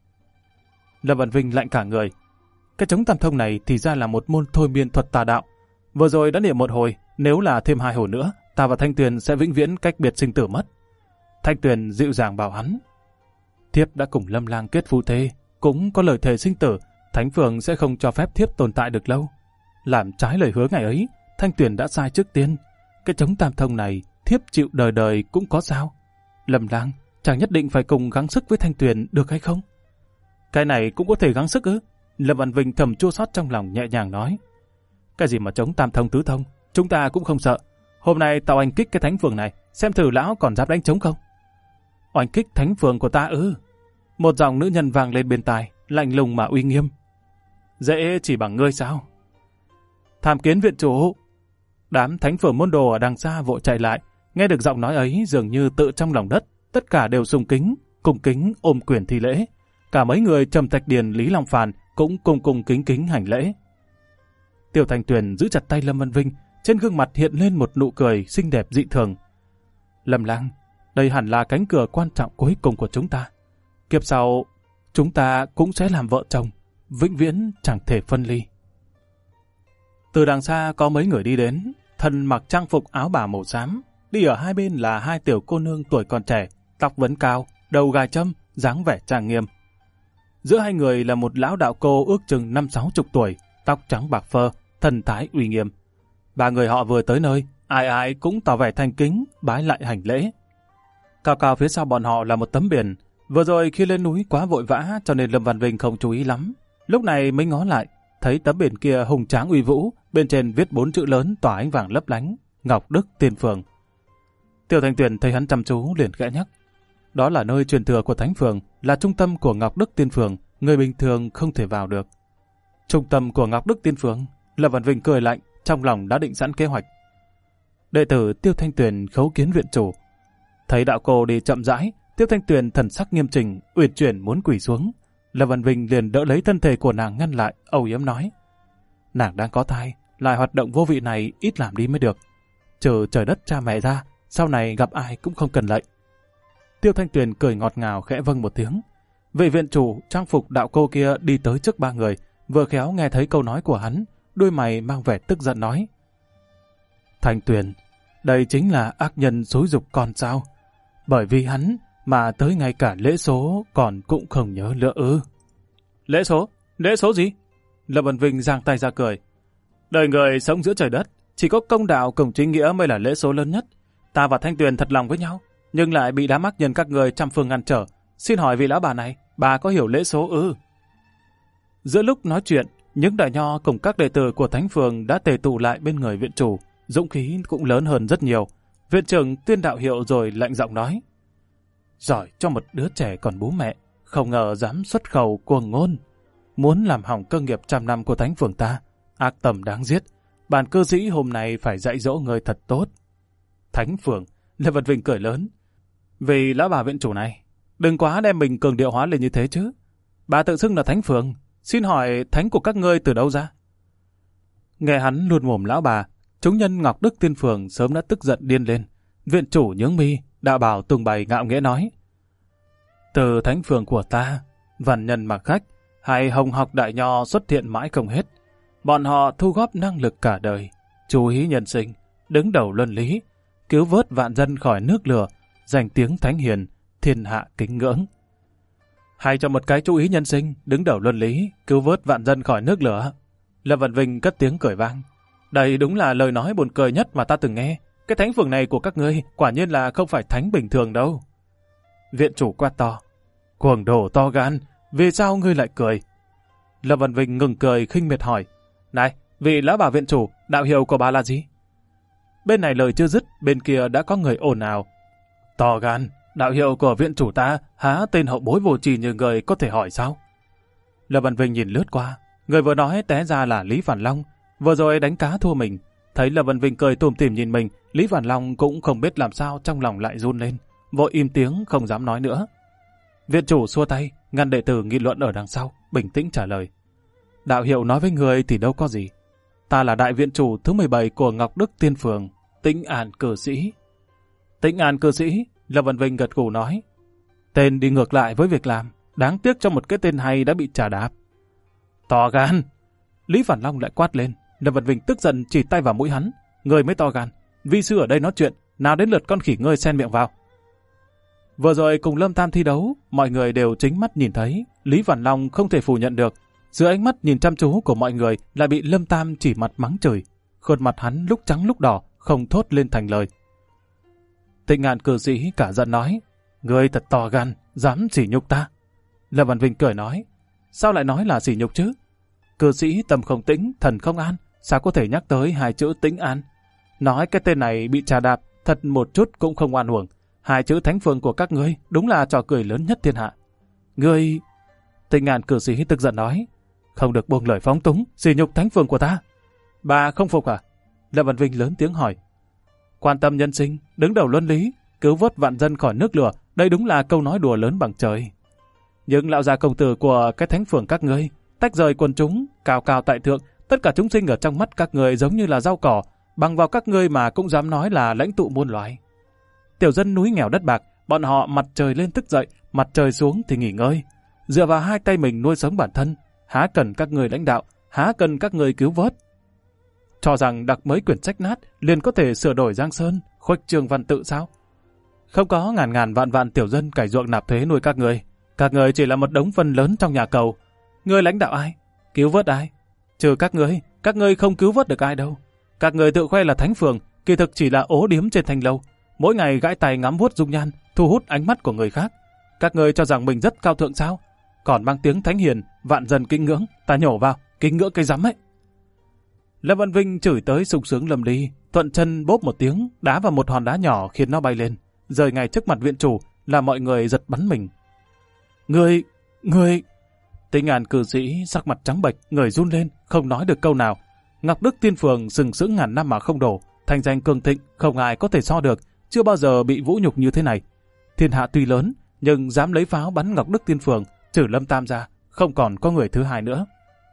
Lâm Văn Vinh lạnh cả người. Cái chống tam thông này thì ra là một môn thôi miên thuật tà đạo. Vừa rồi đã niệm một hồi, nếu là thêm 2 hồi nữa, ta và Thanh Tuyền sẽ vĩnh viễn cách biệt sinh tử mất. Thanh Tuyền dịu dàng bảo hắn. Thiếp đã cùng Lâm Lang kết phu thê, cũng có lời thề sinh tử, Thánh Phường sẽ không cho phép thiếp tồn tại được lâu. Làm trái lời hứa ngày ấy, Thanh Tuyền đã sai trước tiên. Cái chống tam thông này, thiếp chịu đời đời cũng có sao. Lâm Lang, chàng nhất định phải cùng gắng sức với Thanh Tuyền được hay không? Cái này cũng có thể gắng sức ư? Lâm Văn Vinh thầm chua xót trong lòng nhẹ nhàng nói. Cái gì mà chống tam thông tứ thông, chúng ta cũng không sợ. Hôm nay tao oanh kích cái thánh phường này, xem thử lão còn dám đánh trống không? Oanh kích thánh phường của ta ư? Một giọng nữ nhân vang lên bên tai, lạnh lùng mà uy nghiêm. Dễ chỉ bằng ngươi sao? Tham kiến viện chủ. Đám thánh phường môn đồ ở đằng xa vội chạy lại, nghe được giọng nói ấy dường như tự trong lòng đất, tất cả đều sùng kính, cung kính ôm quyền thi lễ. Cả mấy người Trầm Thạch Điền, Lý Long Phàn cũng cung kính kính hành lễ. Tiêu Thanh Tuyền giữ chặt tay Lâm Văn Vinh, trên gương mặt hiện lên một nụ cười xinh đẹp dị thường. Lâm Lang, đây hẳn là cánh cửa quan trọng cuối cùng của chúng ta. Kiếp sau, chúng ta cũng sẽ làm vợ chồng, vĩnh viễn chẳng thể phân ly. Từ đằng xa có mấy người đi đến, thân mặc trang phục áo bà màu xám, đi ở hai bên là 2 tiểu cô nương tuổi còn trẻ, tóc vấn cao, đầu gài châm, dáng vẻ trang nghiêm. Giữa 2 người là một lão đạo cô ước chừng 50-60 tuổi, tóc trắng bạc phơ, thần thái uy nghiêm. 3 người họ vừa tới nơi, ai ai cũng tỏ vẻ thành kính, bái lại hành lễ. Cao cao phía sau bọn họ là một tấm biển. Vừa rồi khi lên núi quá vội vã cho nên Lâm Văn Vinh không chú ý lắm. Lúc này mới ngó lại, thấy tấm biển kia hùng tráng uy vũ, bên trên viết 4 chữ lớn tỏa ánh vàng lấp lánh, Ngọc Đức Tiên Phường. Tiêu Thanh Tuyền thấy hắn chăm chú liền khẽ nhắc. Đó là nơi truyền thừa của Thánh Phường, là trung tâm của Ngọc Đức Tiên Phường, người bình thường không thể vào được. Trung tâm của Ngọc Đức Tiên Phường? Lâm Văn Vinh cười lạnh, trong lòng đã định sẵn kế hoạch. Đệ tử Tiêu Thanh Tuyền khấu kiến viện chủ. Thấy đạo cô đi chậm rãi, Tiêu Thanh Tuyền thần sắc nghiêm chỉnh, uyển chuyển muốn quỳ xuống. Lâm Văn Vinh liền đỡ lấy thân thể của nàng ngăn lại, âu yếm nói. Nàng đang có thai, lại hoạt động vô vị này ít làm đi mới được. Trừ trời đất cha mẹ ra, sau này gặp ai cũng không cần lệnh. Tiêu Thanh Tuyền cười ngọt ngào khẽ vâng một tiếng. Vị viện chủ trang phục đạo cô kia đi tới trước 3 người, vừa khéo nghe thấy câu nói của hắn, đôi mày mang vẻ tức giận nói. Thanh Tuyền, đây chính là ác nhân xúi giục con sao? Bởi vì hắn mà tới ngay cả lễ số còn cũng không nhớ nữa ư? Lễ số? Lễ số gì? Lâm Văn Vinh giang tay ra cười. Đời người sống giữa trời đất, chỉ có công đạo cùng chính nghĩa mới là lễ số lớn nhất. Ta và Thanh Tuyền thật lòng với nhau, nhưng lại bị đám ác nhân các người trăm phương ngăn trở. Xin hỏi vị lão bà này, bà có hiểu lễ số ư? Giữa lúc nói chuyện, những đại nho cùng các đệ tử của Thánh Phường đã tề tụ lại bên người viện chủ, dũng khí cũng lớn hơn rất nhiều. Viện trưởng tuyên đạo hiệu rồi lạnh giọng nói. Giỏi cho một đứa trẻ còn bú mẹ, không ngờ dám xuất khẩu cuồng ngôn. Muốn làm hỏng cơ nghiệp trăm năm của thánh phường ta, ác tầm đáng giết. Bản cư sĩ hôm nay phải dạy dỗ người thật tốt. Thánh phường, Lê Văn Vinh cười lớn. Vì lão bà viện chủ này, đừng quá đem mình cường điệu hóa lên như thế chứ. Bà tự xưng là thánh phường, xin hỏi thánh của các ngươi từ đâu ra? Nghe hắn luôn mồm lão bà, chúng nhân Ngọc Đức Tiên Phường sớm đã tức giận điên lên. Viện chủ nhướng mi, đạo bảo tung bày ngạo nghễ nói. Từ thánh phường của ta, văn nhân mặc khách, hay hồng học đại nho xuất hiện mãi không hết. Bọn họ thu góp năng lực cả đời, chú ý nhân sinh, đứng đầu luân lý, cứu vớt vạn dân khỏi nước lửa, danh tiếng thánh hiền, thiên hạ kính ngưỡng. Hay cho một cái chú ý nhân sinh, đứng đầu luân lý, cứu vớt vạn dân khỏi nước lửa. Lâm Văn Vinh cất tiếng cười vang. Đây đúng là lời nói buồn cười nhất mà ta từng nghe. Cái thánh phường này của các ngươi quả nhiên là không phải thánh bình thường đâu. Viện chủ quát to. Cuồng đồ to gan, vì sao ngươi lại cười? Lâm Văn Vinh ngừng cười khinh miệt hỏi. Này, vị lão bà viện chủ, đạo hiệu của bà là gì? Bên này lời chưa dứt, bên kia đã có người ồn ào. To gan, đạo hiệu của viện chủ ta há tên hậu bối vô tri như người có thể hỏi sao? Lâm Văn Vinh nhìn lướt qua, người vừa nói té ra là Lý Phản Long, vừa rồi đánh cá thua mình. Thấy Lâm Văn Vinh cười tủm tỉm nhìn mình, Lý Phản Long cũng không biết làm sao trong lòng lại run lên, vội im tiếng không dám nói nữa. Viện chủ xua tay, ngăn đệ tử nghị luận ở đằng sau, bình tĩnh trả lời. Đạo hiệu nói với người thì đâu có gì. Ta là đại viện chủ thứ 17 của Ngọc Đức Tiên Phường, Tĩnh An Cư Sĩ. Tĩnh An Cư Sĩ, Lâm Văn Vinh gật gù nói. Tên đi ngược lại với việc làm, đáng tiếc cho một cái tên hay đã bị trà đạp. To gan! Lý Phản Long lại quát lên. Lâm Văn Vinh tức giận chỉ tay vào mũi hắn. Người mới to gan, vi sư ở đây nói chuyện, nào đến lượt con khỉ ngươi xen miệng vào. Vừa rồi cùng Lâm Tam thi đấu, mọi người đều chính mắt nhìn thấy, Lý Phản Long không thể phủ nhận được. Giữa ánh mắt nhìn chăm chú của mọi người lại bị Lâm Tam chỉ mặt mắng chửi. Khuôn mặt hắn lúc trắng lúc đỏ, không thốt lên thành lời. Tĩnh An Cư Sĩ cả giận nói, ngươi thật to gan, dám sỉ nhục ta. Lâm Văn Vinh cười nói, sao lại nói là sỉ nhục chứ? Cư sĩ tâm không tĩnh, thần không an, sao có thể nhắc tới hai chữ Tĩnh An? Nói cái tên này bị trà đạp, thật một chút cũng không oan uổng. Hai chữ thánh phường của các ngươi đúng là trò cười lớn nhất thiên hạ. Ngươi... Tĩnh An Cư Sĩ tức giận nói, không được buông lời phóng túng, sỉ nhục thánh phường của ta. Bà không phục à? Lâm Văn Vinh lớn tiếng hỏi. Quan tâm nhân sinh, đứng đầu luân lý, cứu vớt vạn dân khỏi nước lửa, đây đúng là câu nói đùa lớn bằng trời. Nhưng lão già công tử của cái thánh phường các ngươi, tách rời quần chúng, cao cao tại thượng, tất cả chúng sinh ở trong mắt các ngươi giống như là rau cỏ, bằng vào các ngươi mà cũng dám nói là lãnh tụ muôn loài. Tiểu dân núi nghèo đất bạc, bọn họ mặt trời lên thức dậy, mặt trời xuống thì nghỉ ngơi, dựa vào hai tay mình nuôi sống bản thân, há cần các ngươi lãnh đạo, há cần các ngươi cứu vớt. Cho rằng đọc mấy quyển sách nát liền có thể sửa đổi Giang Sơn, khuếch trương văn tự sao? Không có ngàn ngàn vạn vạn tiểu dân cày ruộng nạp thuế nuôi các người chỉ là một đống phân lớn trong nhà cầu. Ngươi lãnh đạo ai? Cứu vớt ai? Trừ các ngươi không cứu vớt được ai đâu. Các ngươi tự khoe là thánh phường, kỳ thực chỉ là ố điếm trên thanh lâu, mỗi ngày gãi tay ngắm vuốt dung nhan, thu hút ánh mắt của người khác. Các ngươi cho rằng mình rất cao thượng sao? Còn mang tiếng thánh hiền, vạn dân kính ngưỡng, ta nhổ vào, kính ngưỡng cái rắm ấy. Lâm Văn Vinh chửi tới sung sướng lầm đi, thuận chân bốp một tiếng, đá vào một hòn đá nhỏ khiến nó bay lên, rơi ngay trước mặt viện chủ, làm mọi người giật bắn mình. Ngươi... Tĩnh An Cư Sĩ sắc mặt trắng bệch, người run lên, không nói được câu nào. Ngọc Đức Tiên Phường sừng sững ngàn năm mà không đổ, thành danh cường thịnh, không ai có thể so được, chưa bao giờ bị vũ nhục như thế này. Thiên hạ tuy lớn, nhưng dám lấy pháo bắn Ngọc Đức Tiên Phường, trừ Lâm Tam ra, không còn có người thứ hai nữa.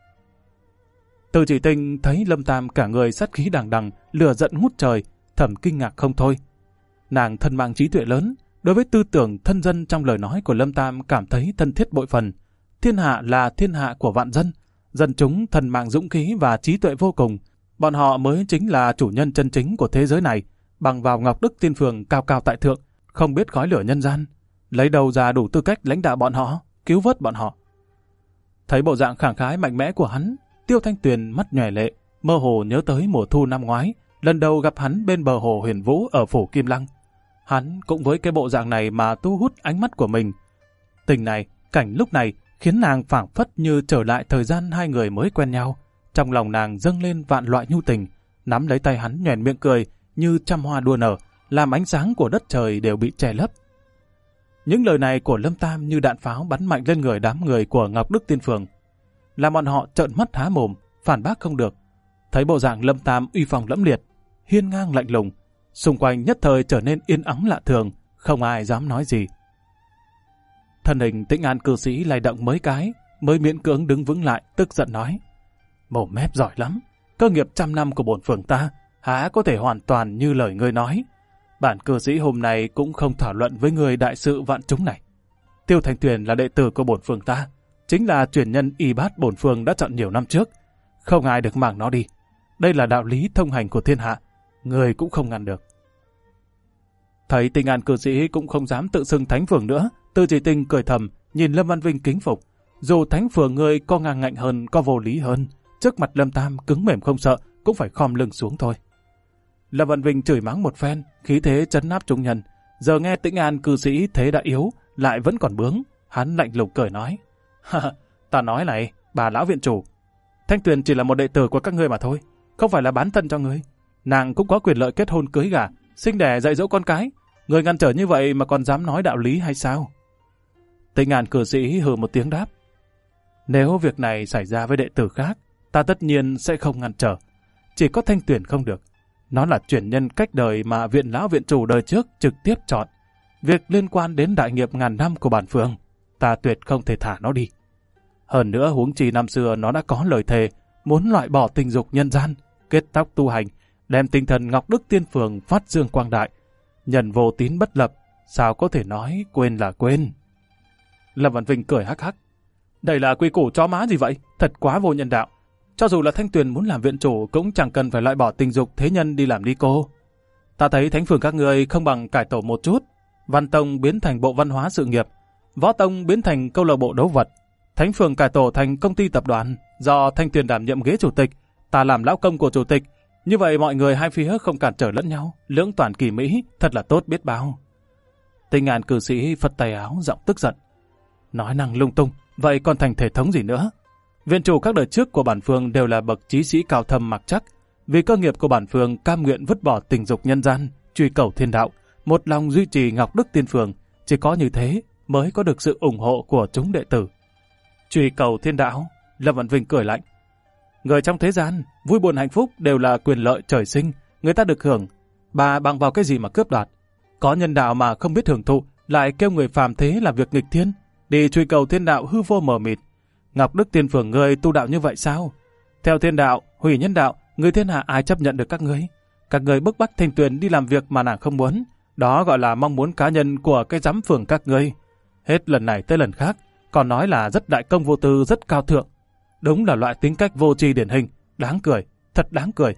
Từ Chỉ Tinh thấy Lâm Tam cả người sát khí đằng đằng, lửa giận ngút trời, thầm kinh ngạc không thôi. Nàng thân mang trí tuệ lớn, đối với tư tưởng thân dân trong lời nói của Lâm Tam cảm thấy thân thiết bội phần. Thiên hạ là thiên hạ của vạn dân, dân chúng thân mang dũng khí và trí tuệ vô cùng. Bọn họ mới chính là chủ nhân chân chính của thế giới này, bằng vào Ngọc Đức Tiên Phường cao cao tại thượng, không biết khói lửa nhân gian. Lấy đầu ra đủ tư cách lãnh đạo bọn họ, cứu vớt bọn họ. Thấy bộ dạng khẳng khái mạnh mẽ của hắn, Tiêu Thanh Tuyền mắt nhòe lệ, mơ hồ nhớ tới mùa thu năm ngoái, lần đầu gặp hắn bên bờ hồ Huyền Vũ ở phủ Kim Lăng. Hắn cũng với cái bộ dạng này mà thu hút ánh mắt của mình. Tình này, cảnh lúc này khiến nàng phảng phất như trở lại thời gian hai người mới quen nhau. Trong lòng nàng dâng lên vạn loại nhu tình, nắm lấy tay hắn nhoẻn miệng cười như trăm hoa đua nở, làm ánh sáng của đất trời đều bị che lấp. Những lời này của Lâm Tam như đạn pháo bắn mạnh lên người đám người của Ngọc Đức Tiên Phường, làm bọn họ trợn mắt há mồm, phản bác không được. Thấy bộ dạng Lâm Tam uy phong lẫm liệt, hiên ngang lạnh lùng, xung quanh nhất thời trở nên yên ắng lạ thường, không ai dám nói gì. Thân hình Tĩnh An cư sĩ lay động mấy cái, mới miễn cưỡng đứng vững lại, tức giận nói: Mồm mép giỏi lắm, cơ nghiệp 100 năm của bổn phường ta há có thể hoàn toàn như lời ngươi nói. Bản cư sĩ hôm nay cũng không thảo luận với người đại sự vạn chúng này. Tiêu Thanh Tuyền là đệ tử của bổn phường ta, chính là truyền nhân y bát bổn phường đã chọn nhiều năm trước, không ai được màng nó đi. Đây là đạo lý thông hành của thiên hạ, người cũng không ngăn được. Thấy Tĩnh An cư sĩ cũng không dám tự xưng thánh phường nữa, Từ Chỉ Tinh cười thầm, nhìn Lâm Văn Vinh kính phục. Dù thánh phường ngươi có ngang ngạnh hơn, có vô lý hơn, trước mặt Lâm Tam cứng mềm không sợ, cũng phải khom lưng xuống thôi. Lâm Văn Vinh chửi mắng một phen, khí thế trấn áp chúng nhân. Giờ nghe Tĩnh An cư sĩ thế đã yếu, lại vẫn còn bướng, hắn lạnh lùng cười nói: Ta nói này, bà lão viện chủ, Thanh Tuyền chỉ là một đệ tử của các ngươi mà thôi, không phải là bán thân cho ngươi. Nàng cũng có quyền lợi kết hôn cưới gả, sinh đẻ dạy dỗ con cái. Người ngăn trở như vậy mà còn dám nói đạo lý hay sao? Tĩnh An cư sĩ hừ một tiếng đáp: Nếu việc này xảy ra với đệ tử khác, ta tất nhiên sẽ không ngăn trở. Chỉ có Thanh Tuyền không được. Nó là truyền nhân cách đời mà viện lão viện chủ đời trước trực tiếp chọn. Việc liên quan đến đại nghiệp ngàn năm của bản phường, ta tuyệt không thể thả nó đi. Hơn nữa huống chi năm xưa nó đã có lời thề muốn loại bỏ tình dục nhân gian, kết tóc tu hành, đem tinh thần Ngọc Đức Tiên Phường phát dương quang đại. Nhân vô tín bất lập, sao có thể nói quên là quên? Lâm Văn Vinh cười hắc hắc: Đây là quy củ chó má gì vậy? Thật quá vô nhân đạo. Cho dù là Thanh Tuyền muốn làm viện chủ cũng chẳng cần phải loại bỏ tình dục thế nhân đi làm ni cô. Ta thấy thánh phường các ngươi không bằng cải tổ một chút. Văn Tông biến thành bộ văn hóa sự nghiệp, Võ Tông biến thành câu lạc bộ đấu vật, thánh phường cải tổ thành công ty tập đoàn, do Thanh Tuyền đảm nhiệm ghế chủ tịch, ta làm lão công của chủ tịch. Như vậy mọi người hai phía không cản trở lẫn nhau, lưỡng toàn kỳ mỹ, thật là tốt biết bao. Tĩnh An cư sĩ phất tay áo, giọng tức giận: Nói năng lung tung, vậy còn thành thể thống gì nữa? Viện chủ các đời trước của bản phường đều là bậc chí sĩ cao thâm mặc chắc, vì cơ nghiệp của bản phường cam nguyện vứt bỏ tình dục nhân gian, truy cầu thiên đạo, một lòng duy trì Ngọc Đức Tiên Phường. Chỉ có như thế mới có được sự ủng hộ của chúng đệ tử. Truy cầu thiên đạo? Lâm Văn Vinh cười lạnh: Người trong thế gian, vui buồn hạnh phúc đều là quyền lợi trời sinh, người ta được hưởng. Bà bằng vào cái gì mà cướp đoạt? Có nhân đạo mà không biết hưởng thụ, lại kêu người phàm thế là việc nghịch thiên, đi truy cầu thiên đạo hư vô mờ mịt. Ngọc Đức Tiên Phường ngươi tu đạo như vậy sao? Theo thiên đạo, hủy nhân đạo, người thiên hạ ai chấp nhận được các ngươi? Các ngươi bức bách Thanh Tuyền đi làm việc mà nàng không muốn, đó gọi là mong muốn cá nhân của cái giám phường các ngươi. Hết lần này tới lần khác, còn nói là rất đại công vô tư, rất cao thượng. Đúng là loại tính cách vô tri điển hình, đáng cười, thật đáng cười.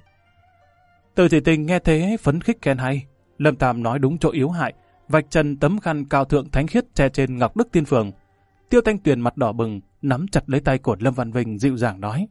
Từ Chỉ Tinh nghe thế phấn khích khen hay. Lâm Tam nói đúng chỗ yếu hại, vạch trần tấm khăn cao thượng thánh khiết che trên Ngọc Đức Tiên Phường. Tiêu Thanh Tuyền mặt đỏ bừng, nắm chặt lấy tay của Lâm Văn Vinh dịu dàng nói: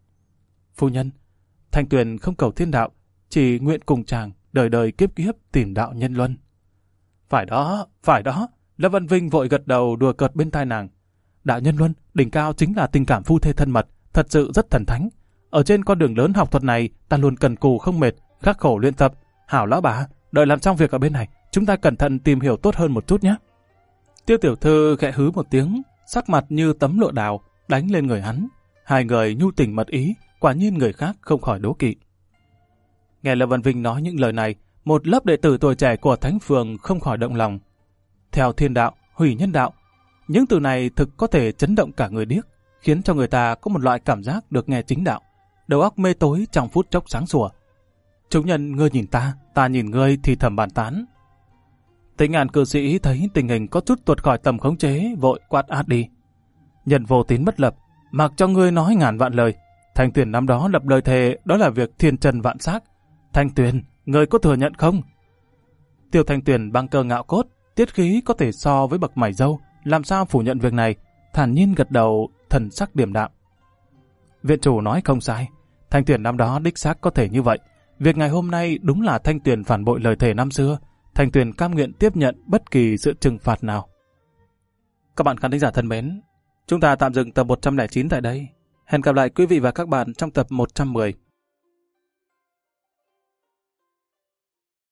Phu nhân, Thanh Tuyền không cầu thiên đạo, chỉ nguyện cùng chàng đời đời kiếp kiếp tìm đạo nhân luân. Phải đó, phải đó. Lâm Văn Vinh vội gật đầu đùa cợt bên tai nàng. Đạo nhân luân, đỉnh cao chính là tình cảm phu thê thân mật, thật sự rất thần thánh. Ở trên con đường lớn học thuật này, ta luôn cần cù không mệt, khắc khổ luyện tập. Hảo lão bà, đợi làm xong việc ở bên này, chúng ta cẩn thận tìm hiểu tốt hơn một chút nhé. Tiêu tiểu thư khẽ hứ một tiếng, sắc mặt như tấm lụa đào, đánh lên người hắn. Hai người nhu tình mật ý, quả nhiên người khác không khỏi đố kỵ. Nghe Lâm Văn Vinh nói những lời này, một lớp đệ tử tuổi trẻ của Thánh Phường không khỏi động lòng. Theo thiên đạo, hủy nhân đạo, những từ này thực có thể chấn động cả người điếc, khiến cho người ta có một loại cảm giác được nghe chính đạo, đầu óc mê tối trong phút chốc sáng sủa. Chúng nhân ngươi nhìn ta nhìn ngươi thì thầm bàn tán. Tĩnh An cư sĩ thấy tình hình có chút tuột khỏi tầm khống chế, vội quát át đi: Nhân vô tín bất lập, mặc cho ngươi nói ngàn vạn lời. Thanh Tuyền năm đó lập lời thề, đó là việc thiên trần vạn xác. Thanh Tuyền, ngươi có thừa nhận không? Tiêu Thanh Tuyền băng cơ ngạo cốt, tiết khí có thể so với bậc mày râu, làm sao phủ nhận việc này, thản nhiên gật đầu, thần sắc điềm đạm. Viện chủ nói không sai, Thanh Tuyền năm đó đích xác có thể như vậy. Việc ngày hôm nay đúng là Thanh Tuyền phản bội lời thề năm xưa. Thanh Tuyền cam nguyện tiếp nhận bất kỳ sự trừng phạt nào. Các bạn khán thính giả thân mến, chúng ta tạm dừng tập 109 tại đây. Hẹn gặp lại quý vị và các bạn trong tập 110.